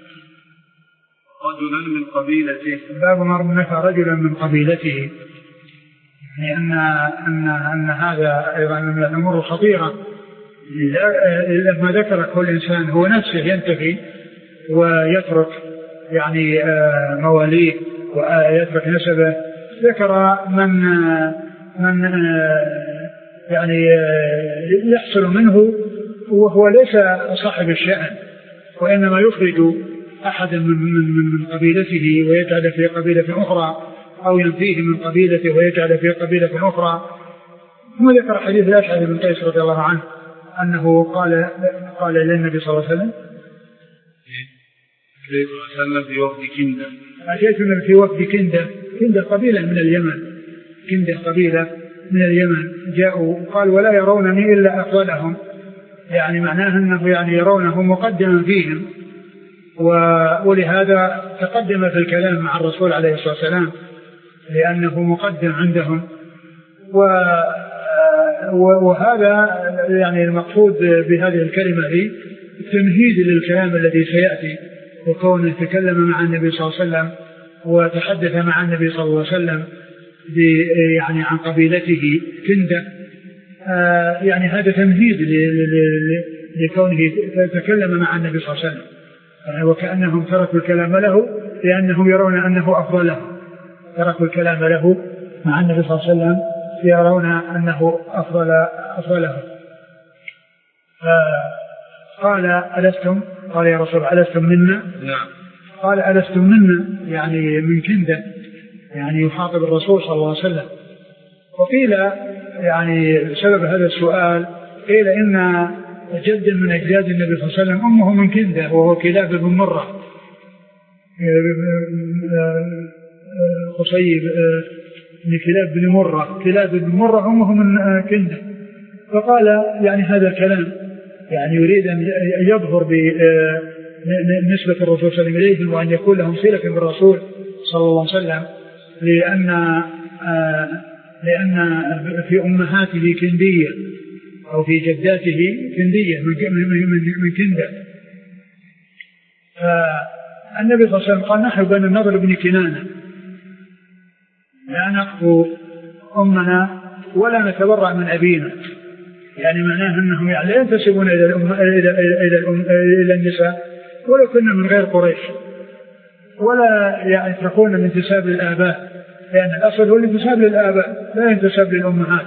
رجلا من قبيلته، باب من نفى رجلا من قبيلته، يعني أن هذا أيضا من الأمور الخطيرة. لما ذكر كل إنسان هو نفسه ينتفي ويترك يعني مواليه ويترك نسبه، ذكر من يعني يحصل منه وهو ليس صاحب الشأن، وإنما يخرج أحد من قبيلته ويجعل في قبيلة أخرى، أو ينفيه من قبيلته ويجعل في قبيلة أخرى. ثم ذكر حديث الأشعث بن قيس رضي الله عنه أنه قال للنبي صلى الله عليه وسلم في وفد كندة، أتيتنا في وفد كندة قبيلة من اليمن، كندة قبيلة من اليمن، جاءوا قال ولا يرونني إلا أفضلهم، يعني معناه أنه يعني يرونه مقدما فيهم، ولهذا تقدم في الكلام مع الرسول عليه الصلاة والسلام لأنه مقدم عندهم. وهذا يعني المقصود بهذه الكلمة هي التمهيد للكلام الذي سيأتي، وكونه تكلم مع النبي صلى الله عليه وسلم وتحدث مع النبي صلى الله عليه وسلم يعني عن قبيلته كندة، يعني هذا تمهيد لكونه تكلم مع النبي صلى الله عليه وسلم، وكأنهم تركوا الكلام له لأنهم يرون أنه أفضله، تركوا الكلام له مع النبي صلى الله عليه وسلم يرون أنه أفضله. قال ألستم؟ قال يا رسول ألستم منا؟ نعم. قال ألستم منا يعني من كندة، يعني يخاطب الرسول صلى الله عليه وسلم. وقيل يعني سبب هذا السؤال قيل إن جد من أجداد النبي صلى الله عليه وسلم أمه من كندة وهو كلاب بن مرة، خصيب من كلاب بن مرة، كلاب بن مرة أمه من كندة. فقال يعني هذا الكلام يعني يريد أن يظهر بنسبة الرسول صلى الله عليه وسلم إليهم، وأن يكون لهم صلة بالرسول صلى الله عليه وسلم، لأن في أمهاته كندية أو في جداته كندية من كندة. النبي صلى الله عليه وسلم قال نحن بنو النضر بن كنانة لا نقفو أمنا ولا نتبرأ من أبينا، يعني معناه أنهم يعني لا ينتسبون إلى النساء ولو كنا من غير قريش، ولا يتركون من انتساب للآباء، لأن الأصل هو الانتساب للآباء لا ينتسب للأمهات.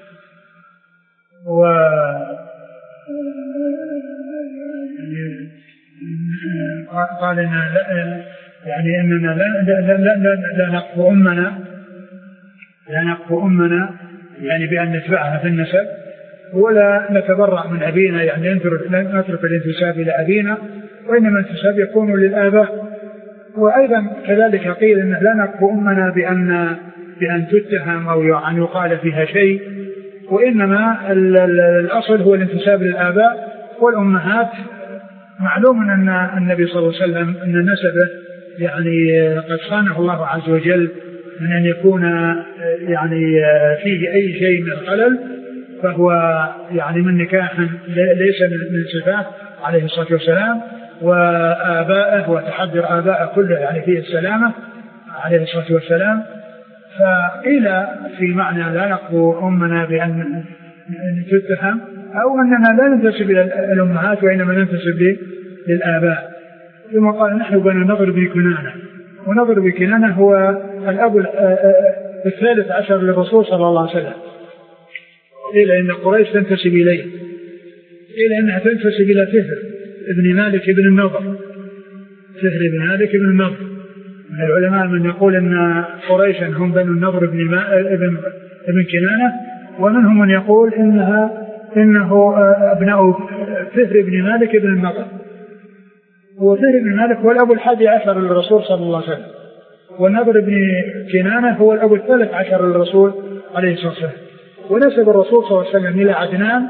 قال يعني أننا لا نقفو أمنا، لا نقفو أمنا يعني بأن نتبعها في النسب، ولا نتبرأ من أبينا يعني نترك الانتساب إلى أبينا، وإنما الانتساب يكون للآباء. وأيضا كذلك قيل إن لا نقفو أمنا بأن تتهم أو أن يقال فيها شيء، وإنما الأصل هو الانتساب للآباء. والأمهات معلوم أن النبي صلى الله عليه وسلم أن نسبه يعني قد صانه الله عز وجل من أن يكون يعني فيه أي شيء من الخلل، فهو يعني من نكاح ليس من صفات عليه الصلاة والسلام، وآبائه وتحضر آبائه كله يعني فيه السلامة عليه الصلاة والسلام. فقيل في معنى لا نقفو أمنا بأن تتهم، أو أننا لا ننتسب إلى الأمهات وإنما ننتسب للآباء. ثم قال نحن بنو النضر بن كنانة، ونضر بن كنانة هو الأب الثالث عشر للرسول صلى الله عليه وسلم. قيل إن قريش تنتسب إليه، قيل إنها تنتسب إلى فهر ابن مالك ابن النضر، فهر ابن مالك ابن النضر. من العلماء من يقول أن قريشا هم بنو النضر ابن كنانة، ومنهم من يقول إنها إنه أبناء فهر بن مالك بن النضر، وفهر بن مالك هو الأب 11 للرسول صلى الله عليه وسلم، والنضر بن كنانة هو الأب 13 للرسول عليه الصلاة والسلام. ونسب الرسول صلى الله عليه وسلم إلى عدنان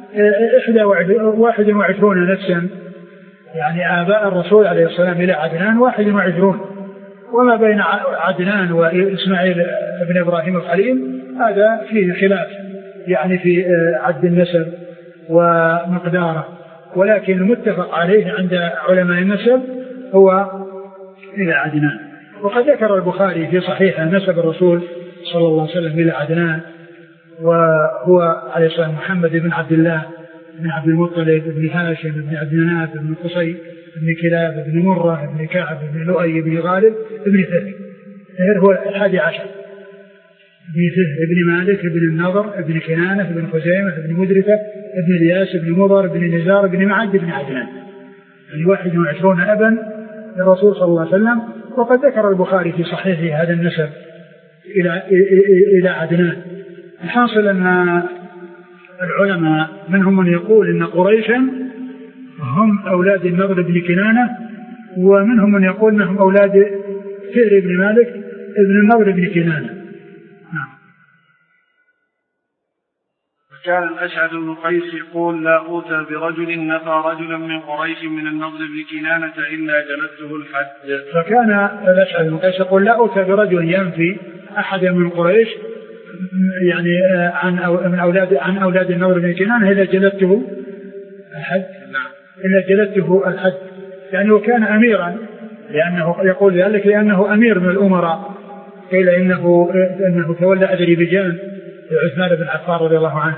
21 نفسا، يعني آباء الرسول عليه الصلاة والسلام إلى عدنان 21، وما بين عدنان وإسماعيل بن إبراهيم الخليل هذا فيه خلاف يعني في عد النسب ومقداره، ولكن المتفق عليه عند علماء النسب هو إلى عدنان. وقد ذكر البخاري في صحيحه نسب الرسول صلى الله عليه وسلم إلى عدنان، وهو عليه الصلاة والسلام محمد بن عبد الله بن عبد المطلب بن هاشم بن عبد مناف بن قصي بن كلاب بن مرة بن كعب بن لؤي بن غالب بن فهر. فهر هو 11 بن فهر بن مالك بن النضر بن كنانة بن خزيمة بن مدركة بن الياس بن مضر بن نزار بن معد بن عدنان، يعني 21 أبا للرسول صلى الله عليه وسلم. وقد ذكر البخاري في صحيحه هذا النسب إلى عدنان. الحاصل أن العلماء منهم من يقول إن قريشا هم أولاد النضر بن كنانة، ومنهم من يقول أنهم أولاد فهر بن مالك ابن النضر بن كنانة. كان الأشعث بن قيس يقول لا أوتى برجل نفى رجلا من قريش من النضر بن كنانة إلا جلدته الحد. فكان الأشعث بن قيس يقول لا أوتى برجل ينفي أحد من قريش يعني عن أولاد النضر بن كنانة إلا جلدته الحد، إلا جلدته الحد. يعني وكان أميرا، لأنه يقول ذلك لأنه أمير من الأمراء، قيل إنه تولى أذربيجان عثمان بن عفان رضي الله عنه.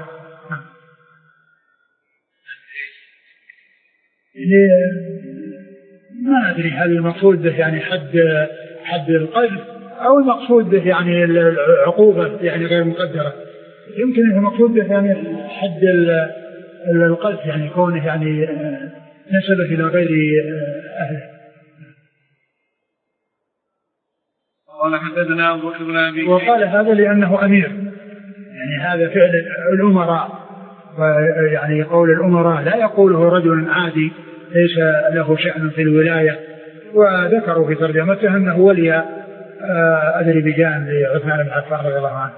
ما أدري هل المقصود به يعني حد القذف أو المقصود به يعني العقوبة يعني غير مقدرة. يمكن المقصود به يعني حد القذف، يعني كونه يعني نسبه إلى غير أهله. قال حدثنا أبو بكر بن أبي شيبة، وقال هذا لأنه أمير، يعني هذا فعل الأمراء، يعني قول الأمراء لا يقوله رجل عادي ليس له شأن في الولاية. وذكروا في ترجمته أنه ولي أذربيجان لعثمان بن عفان رضي الله عنه.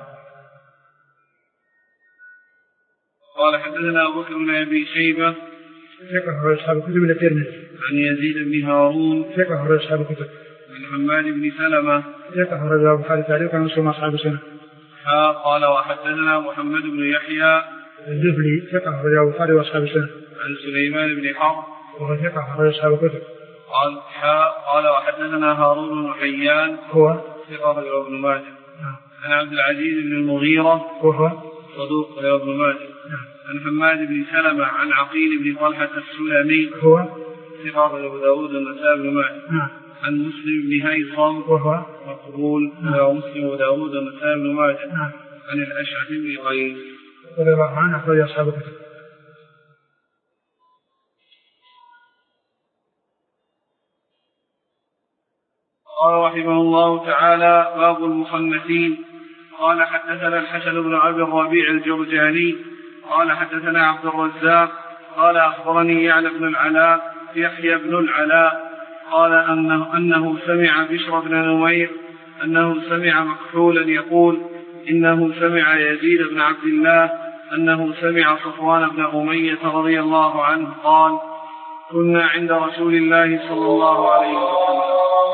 قال حدثنا أبو بكر بن أبي شيبة ثقة أصحاب الكتب الترمذي. عن يزيد بن هارون ثقة أصحاب الكتب. عن حماد بن سلمة ثقة رجل البخاري تعليقا ومسلم أصحاب السنة. قال وحدثنا محمد بن يحيى الزهري ثقة رجل البخاري وأصحاب السنة. عن سليمان بن حرب وهو ثقة رجل أصحاب الكتب. قال وحدثنا هارون بن حيان هو ثقة رجل ابن ماجه. عن عبد العزيز بن المغيرة وهو صدوق رجل ابن ماجه. عن حماد بن سلمة عن عقيل بن طلحة السلمي هو ثقة رجل أبو داود والنسائي بن ماجه. عن مسلم بن هيثم وهو مقبول ومسلم وداود والنسائي بن ماجه. عن الأشعث بن قيس رضي الله عنه أخرج أصحاب الكتب. قال رحمه الله تعالى باب المخنثين. قال حدثنا الحسن بن أبي الربيع الجرجاني قال حدثنا عبد الرزاق قال أخبرني يحيى بن العلاء قال أنه سمع بشر بن نمير أنه سمع مكحولا يقول إنه سمع يزيد بن عبد الله أنه سمع صفوان بن أمية رضي الله عنه قال كنا عند رسول الله صلى الله عليه وسلم.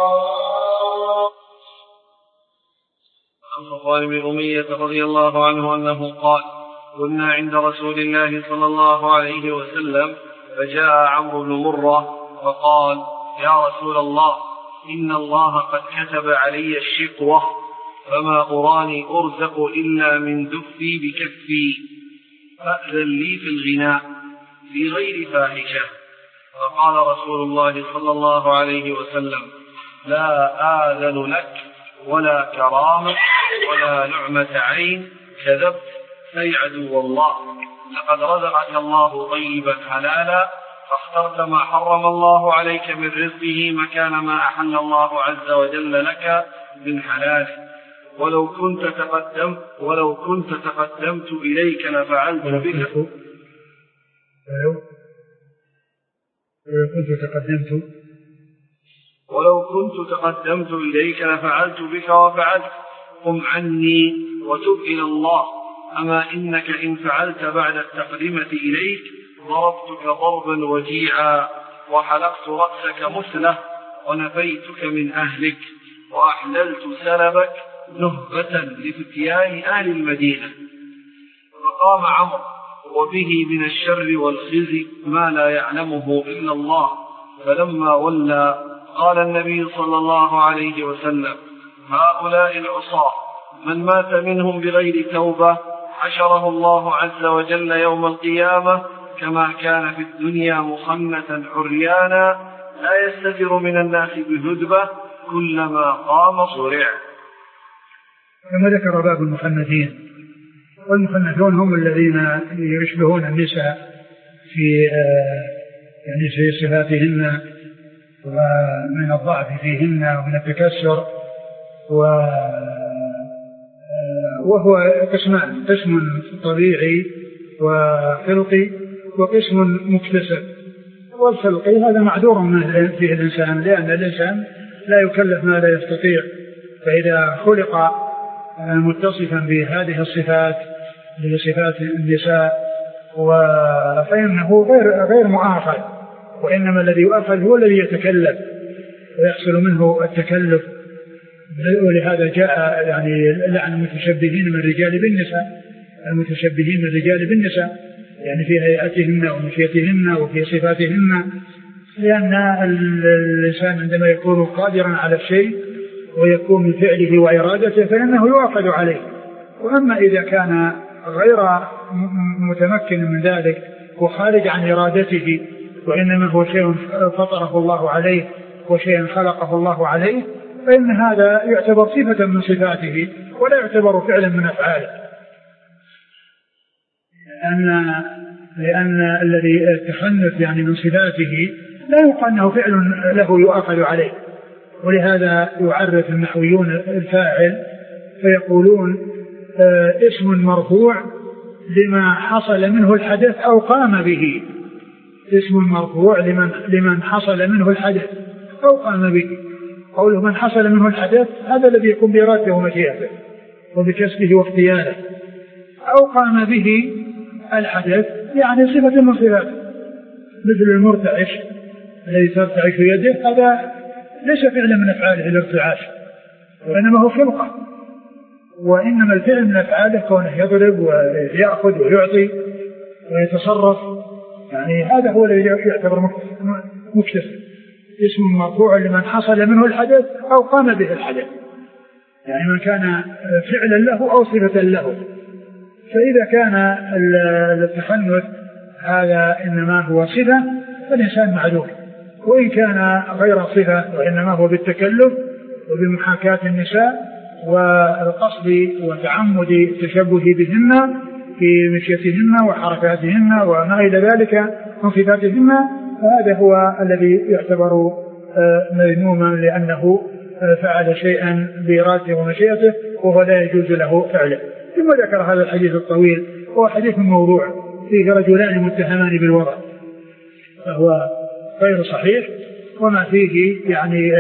عن صفوان بن أمية رضي الله عنه أنه قال كنا عند رسول الله صلى الله عليه وسلم فجاء عمرو بن مرة فقال يا رسول الله إن الله قد كتب علي الشقوة فما أراني أرزق إلا من دفي بكفي فأذن لي في الغناء في غير فاحشة. فقال رسول الله صلى الله عليه وسلم لا آذن لك ولا كرامة ولا نعمة عين كذبت أي عدو الله لقد رزقك الله طيبا حلالا فاخترت ما حرم الله عليك من رزقه مكان ما أحل الله عز وجل لك من حلاله ولو كنت تقدمت إليك لفعلت بك ولو كنت تقدمت إليك لفعلت بك وفعلت، قم عني وتب إلى الله، أما إنك إن فعلت بعد التقدمة إليك ضربتك ضربا وجيعا وحلقت رأسك مثله ونفيتك من أهلك وأحللت سلبك نهبة لفتيان أهل المدينة. فقام عمرو وبه من الشر والخزي ما لا يعلمه إلا الله، فلما ولى قال النبي صلى الله عليه وسلم: هؤلاء العصاة من مات منهم بغير توبة حشره الله عز وجل يوم القيامة كما كان في الدنيا مخنثا عريانا لا يستتر من الناس بهدبة كلما قام صرع. كما ذكر باب المخنثين، والمخنثون هم الذين يشبهون النساء في يعني في صفاتهن ومن الضعف فيهن ومن التكسر، وهو قسمان: قسم طبيعي وخلقي، وقسم مكتسب. والخلقي هذا معذور فيه الإنسان، لأن الإنسان لا يكلف ما لا يستطيع، فإذا خلق متصفا بهذه الصفات بصفات النساء فإنه غير مؤاخذ، وإنما الذي يؤاخذ هو الذي يتكلف ويحصل منه التكلف. ولهذا جاء يعني لعن المتشبهين من الرجال بالنساء، المتشبهين من الرجال بالنساء يعني في هيئتهن ومشيتهن وفي صفاتهن، لأن الإنسان عندما يكون قادرا على الشيء ويكون من فعله وإرادته فإنه يؤاخذ عليه. وأما إذا كان غير متمكن من ذلك وخارج عن إرادته، وإنما هو شيء فطره الله عليه وشيء خلقه الله عليه، فإن هذا يعتبر صفة من صفاته ولا يعتبر فعلا من أفعاله، لأن الذي التخنث يعني من صفاته لا يقال أنه فعل له يؤاخذ عليه. ولهذا يعرف النحويون الفاعل فيقولون اسم مرفوع لما حصل منه الحدث أو قام به، اسم مرفوع لمن حصل منه الحدث أو قام به. قوله من حصل منه الحدث هذا الذي يكون بإرادته ومشيئته وبكسبه واختياره، أو قام به الحدث يعني صفة من صفاته، مثل المرتعش الذي ترتعش يده، هذا ليس فعلا من أفعاله الارتعاش، وإنما هو خلقه. وإنما الفعل من أفعاله كونه يضرب ويأخذ ويعطي ويتصرف، يعني هذا هو الذي يعتبر مكتسب. اسم مرفوع لمن حصل منه الحدث أو قام به الحدث، يعني من كان فعلا له أو صفة له. فإذا كان التخنث هذا إنما هو صفة فالإنسان معذور، وإن كان غير صفة وإنما هو بالتكلف وبمحاكاة النساء والقصد وتعمد التشبه بهن في مشيتهن وحركاتهن وما إلى ذلك من صفاتهن، فهذا هو الذي يعتبر مذموما لأنه فعل شيئا بإرادته ومشيئته وهو لا يجوز له فعله. ثم ذكر هذا الحديث الطويل، هو حديث موضوع فيه رجلان متهمان بالوضع، فهو غير صحيح، وما فيه يعني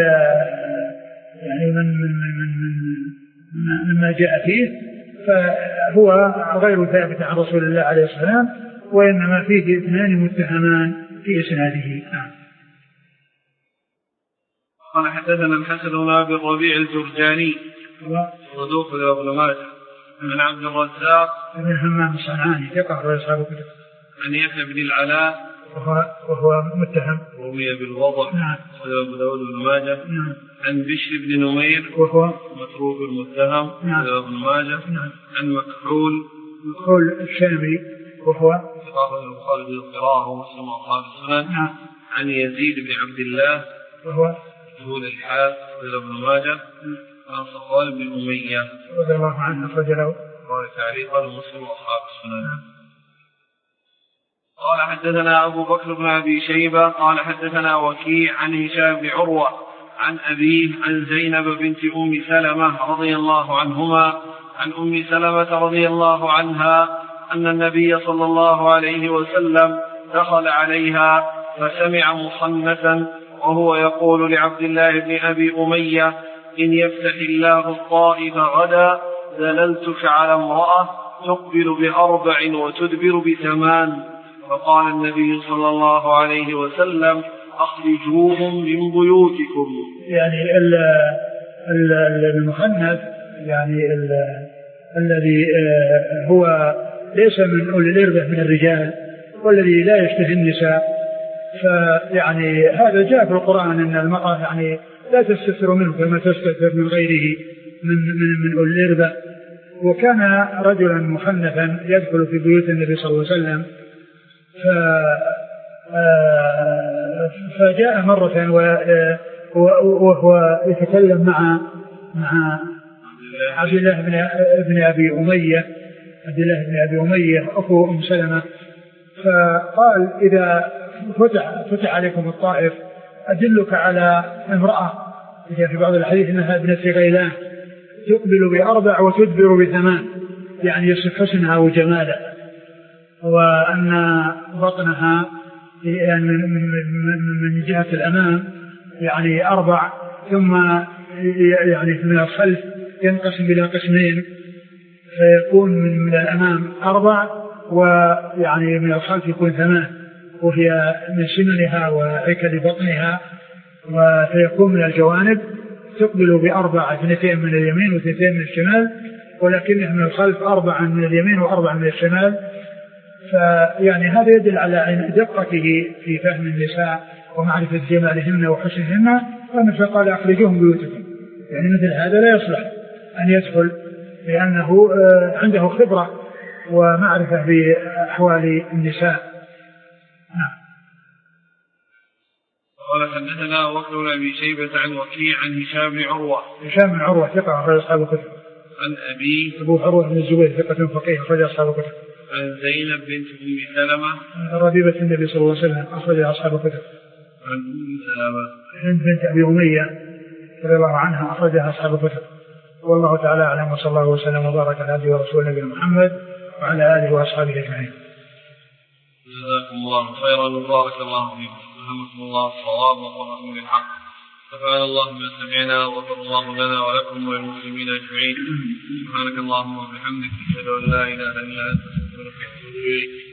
مما جاء فيه فهو غير ثابت عن رسول الله عليه الصلاة والسلام، وإنما فيه اثنان متهمان في إسناده. قال حدثنا الحسن بن أبي الربيع الجرجاني صدوق ابن ماجه عن عبد الرزاق بن همام الصنعاني ثقة وأصحاب الكتب عن يحيى بن العلاء وهو متهم رمي بالوضع أبو داود بن ماجه عن بشر بن نمير وهو متروك المتهم ابن ماجه عن مكحول الشامي وهو البخاري بالقراءة ومسلم وأصحاب السنن عن يزيد بن عبد الله وهو مجهول الحال ابن ماجه عن صفوان بن أمية رضي الله عنه رجله تعليقا ومسلم وأصحاب السنن. قال حدثنا أبو بكر بن أبي شيبة قال حدثنا وكيع عن هشام بن عروة عن أبيه عن زينب بنت أم سلمة رضي الله عنهما عن أم سلمة رضي الله عنها أن النبي صلى الله عليه وسلم دخل عليها فسمع مصنفا وهو يقول لعبد الله بن أبي أمية: إن يفتح الله الطائف غدا دللتك على امرأة تقبل ب4 وتدبر ب8. فقال النبي صلى الله عليه وسلم: أخرجوهم من بيوتكم. يعني المخنث يعني الذي هو ليس من أولي الإربة من الرجال والذي لا يشتهي النساء، فيعني هذا جاء في القرآن أن المرأة يعني لا تستتر منه كما تستتر من غيره من أولي الإربة. وكان رجلا مخنثا يدخل في بيوت النبي صلى الله عليه وسلم، فجاء مرة وهو يتكلم مع عبد الله بن أبي أمية أخو أم سلمة، فقال: إذا فتح عليكم الطائف أدلك على امرأة في بعض الحديث إنها ابنة غيلان تقبل ب4 وتدبر ب8، يعني يصف حسنها وجمالها، وأن بطنها يعني من جهة الأمام يعني 4، ثم يعني من الخلف ينقسم إلى قسمين، فيكون من الأمام 4 ويعني من الخلف يكون 8، وهي من سننها وهيكل بطنها، وفيكون من الجوانب تقبل ب4، 2 من اليمين و2 من الشمال، ولكنها من الخلف 4 من اليمين و4 من الشمال. فيعني هذا يدل على دقته في فهم النساء ومعرفة جمالهن وحسنهن، فقال: أخرجوهم بيوتكم. يعني مثل هذا لا يصلح أن يدخل، لأنه عنده خبرة ومعرفة بأحوال النساء. قال: حدثنا أبو بكر بن أبي شيبة عن وكيع عن هشام بن عروة ثقة أخرج أصحاب الكتب. عن أبي أبو عروة بن الزبير ثقة فقيه أخرج أصحاب الكتب. عن زينب بنت أم سلمة ربيبة النبي صلى الله عليه وسلم أخرج أصحاب الكتب. عن أم سلمة بنت أبي أمية رضي الله عنها أخرجها أصحاب الكتب. والله تعالى أعلم، وصلى الله وسلم وبارك على عبده ورسوله نبينا محمد وعلى آله وأصحابه أجمعين. جزاكم الله خيرا وبارك الله فيكم، ألهمكم الله الصواب ووفقكم للحق، نفعنا الله بما سمعنا وغفر الله لنا ولكم وللمسلمين أجمعين. سبحانك اللهم وبحمدك، أشهد أن لا إله إلا أنت، أستغفرك وأتوب إليك.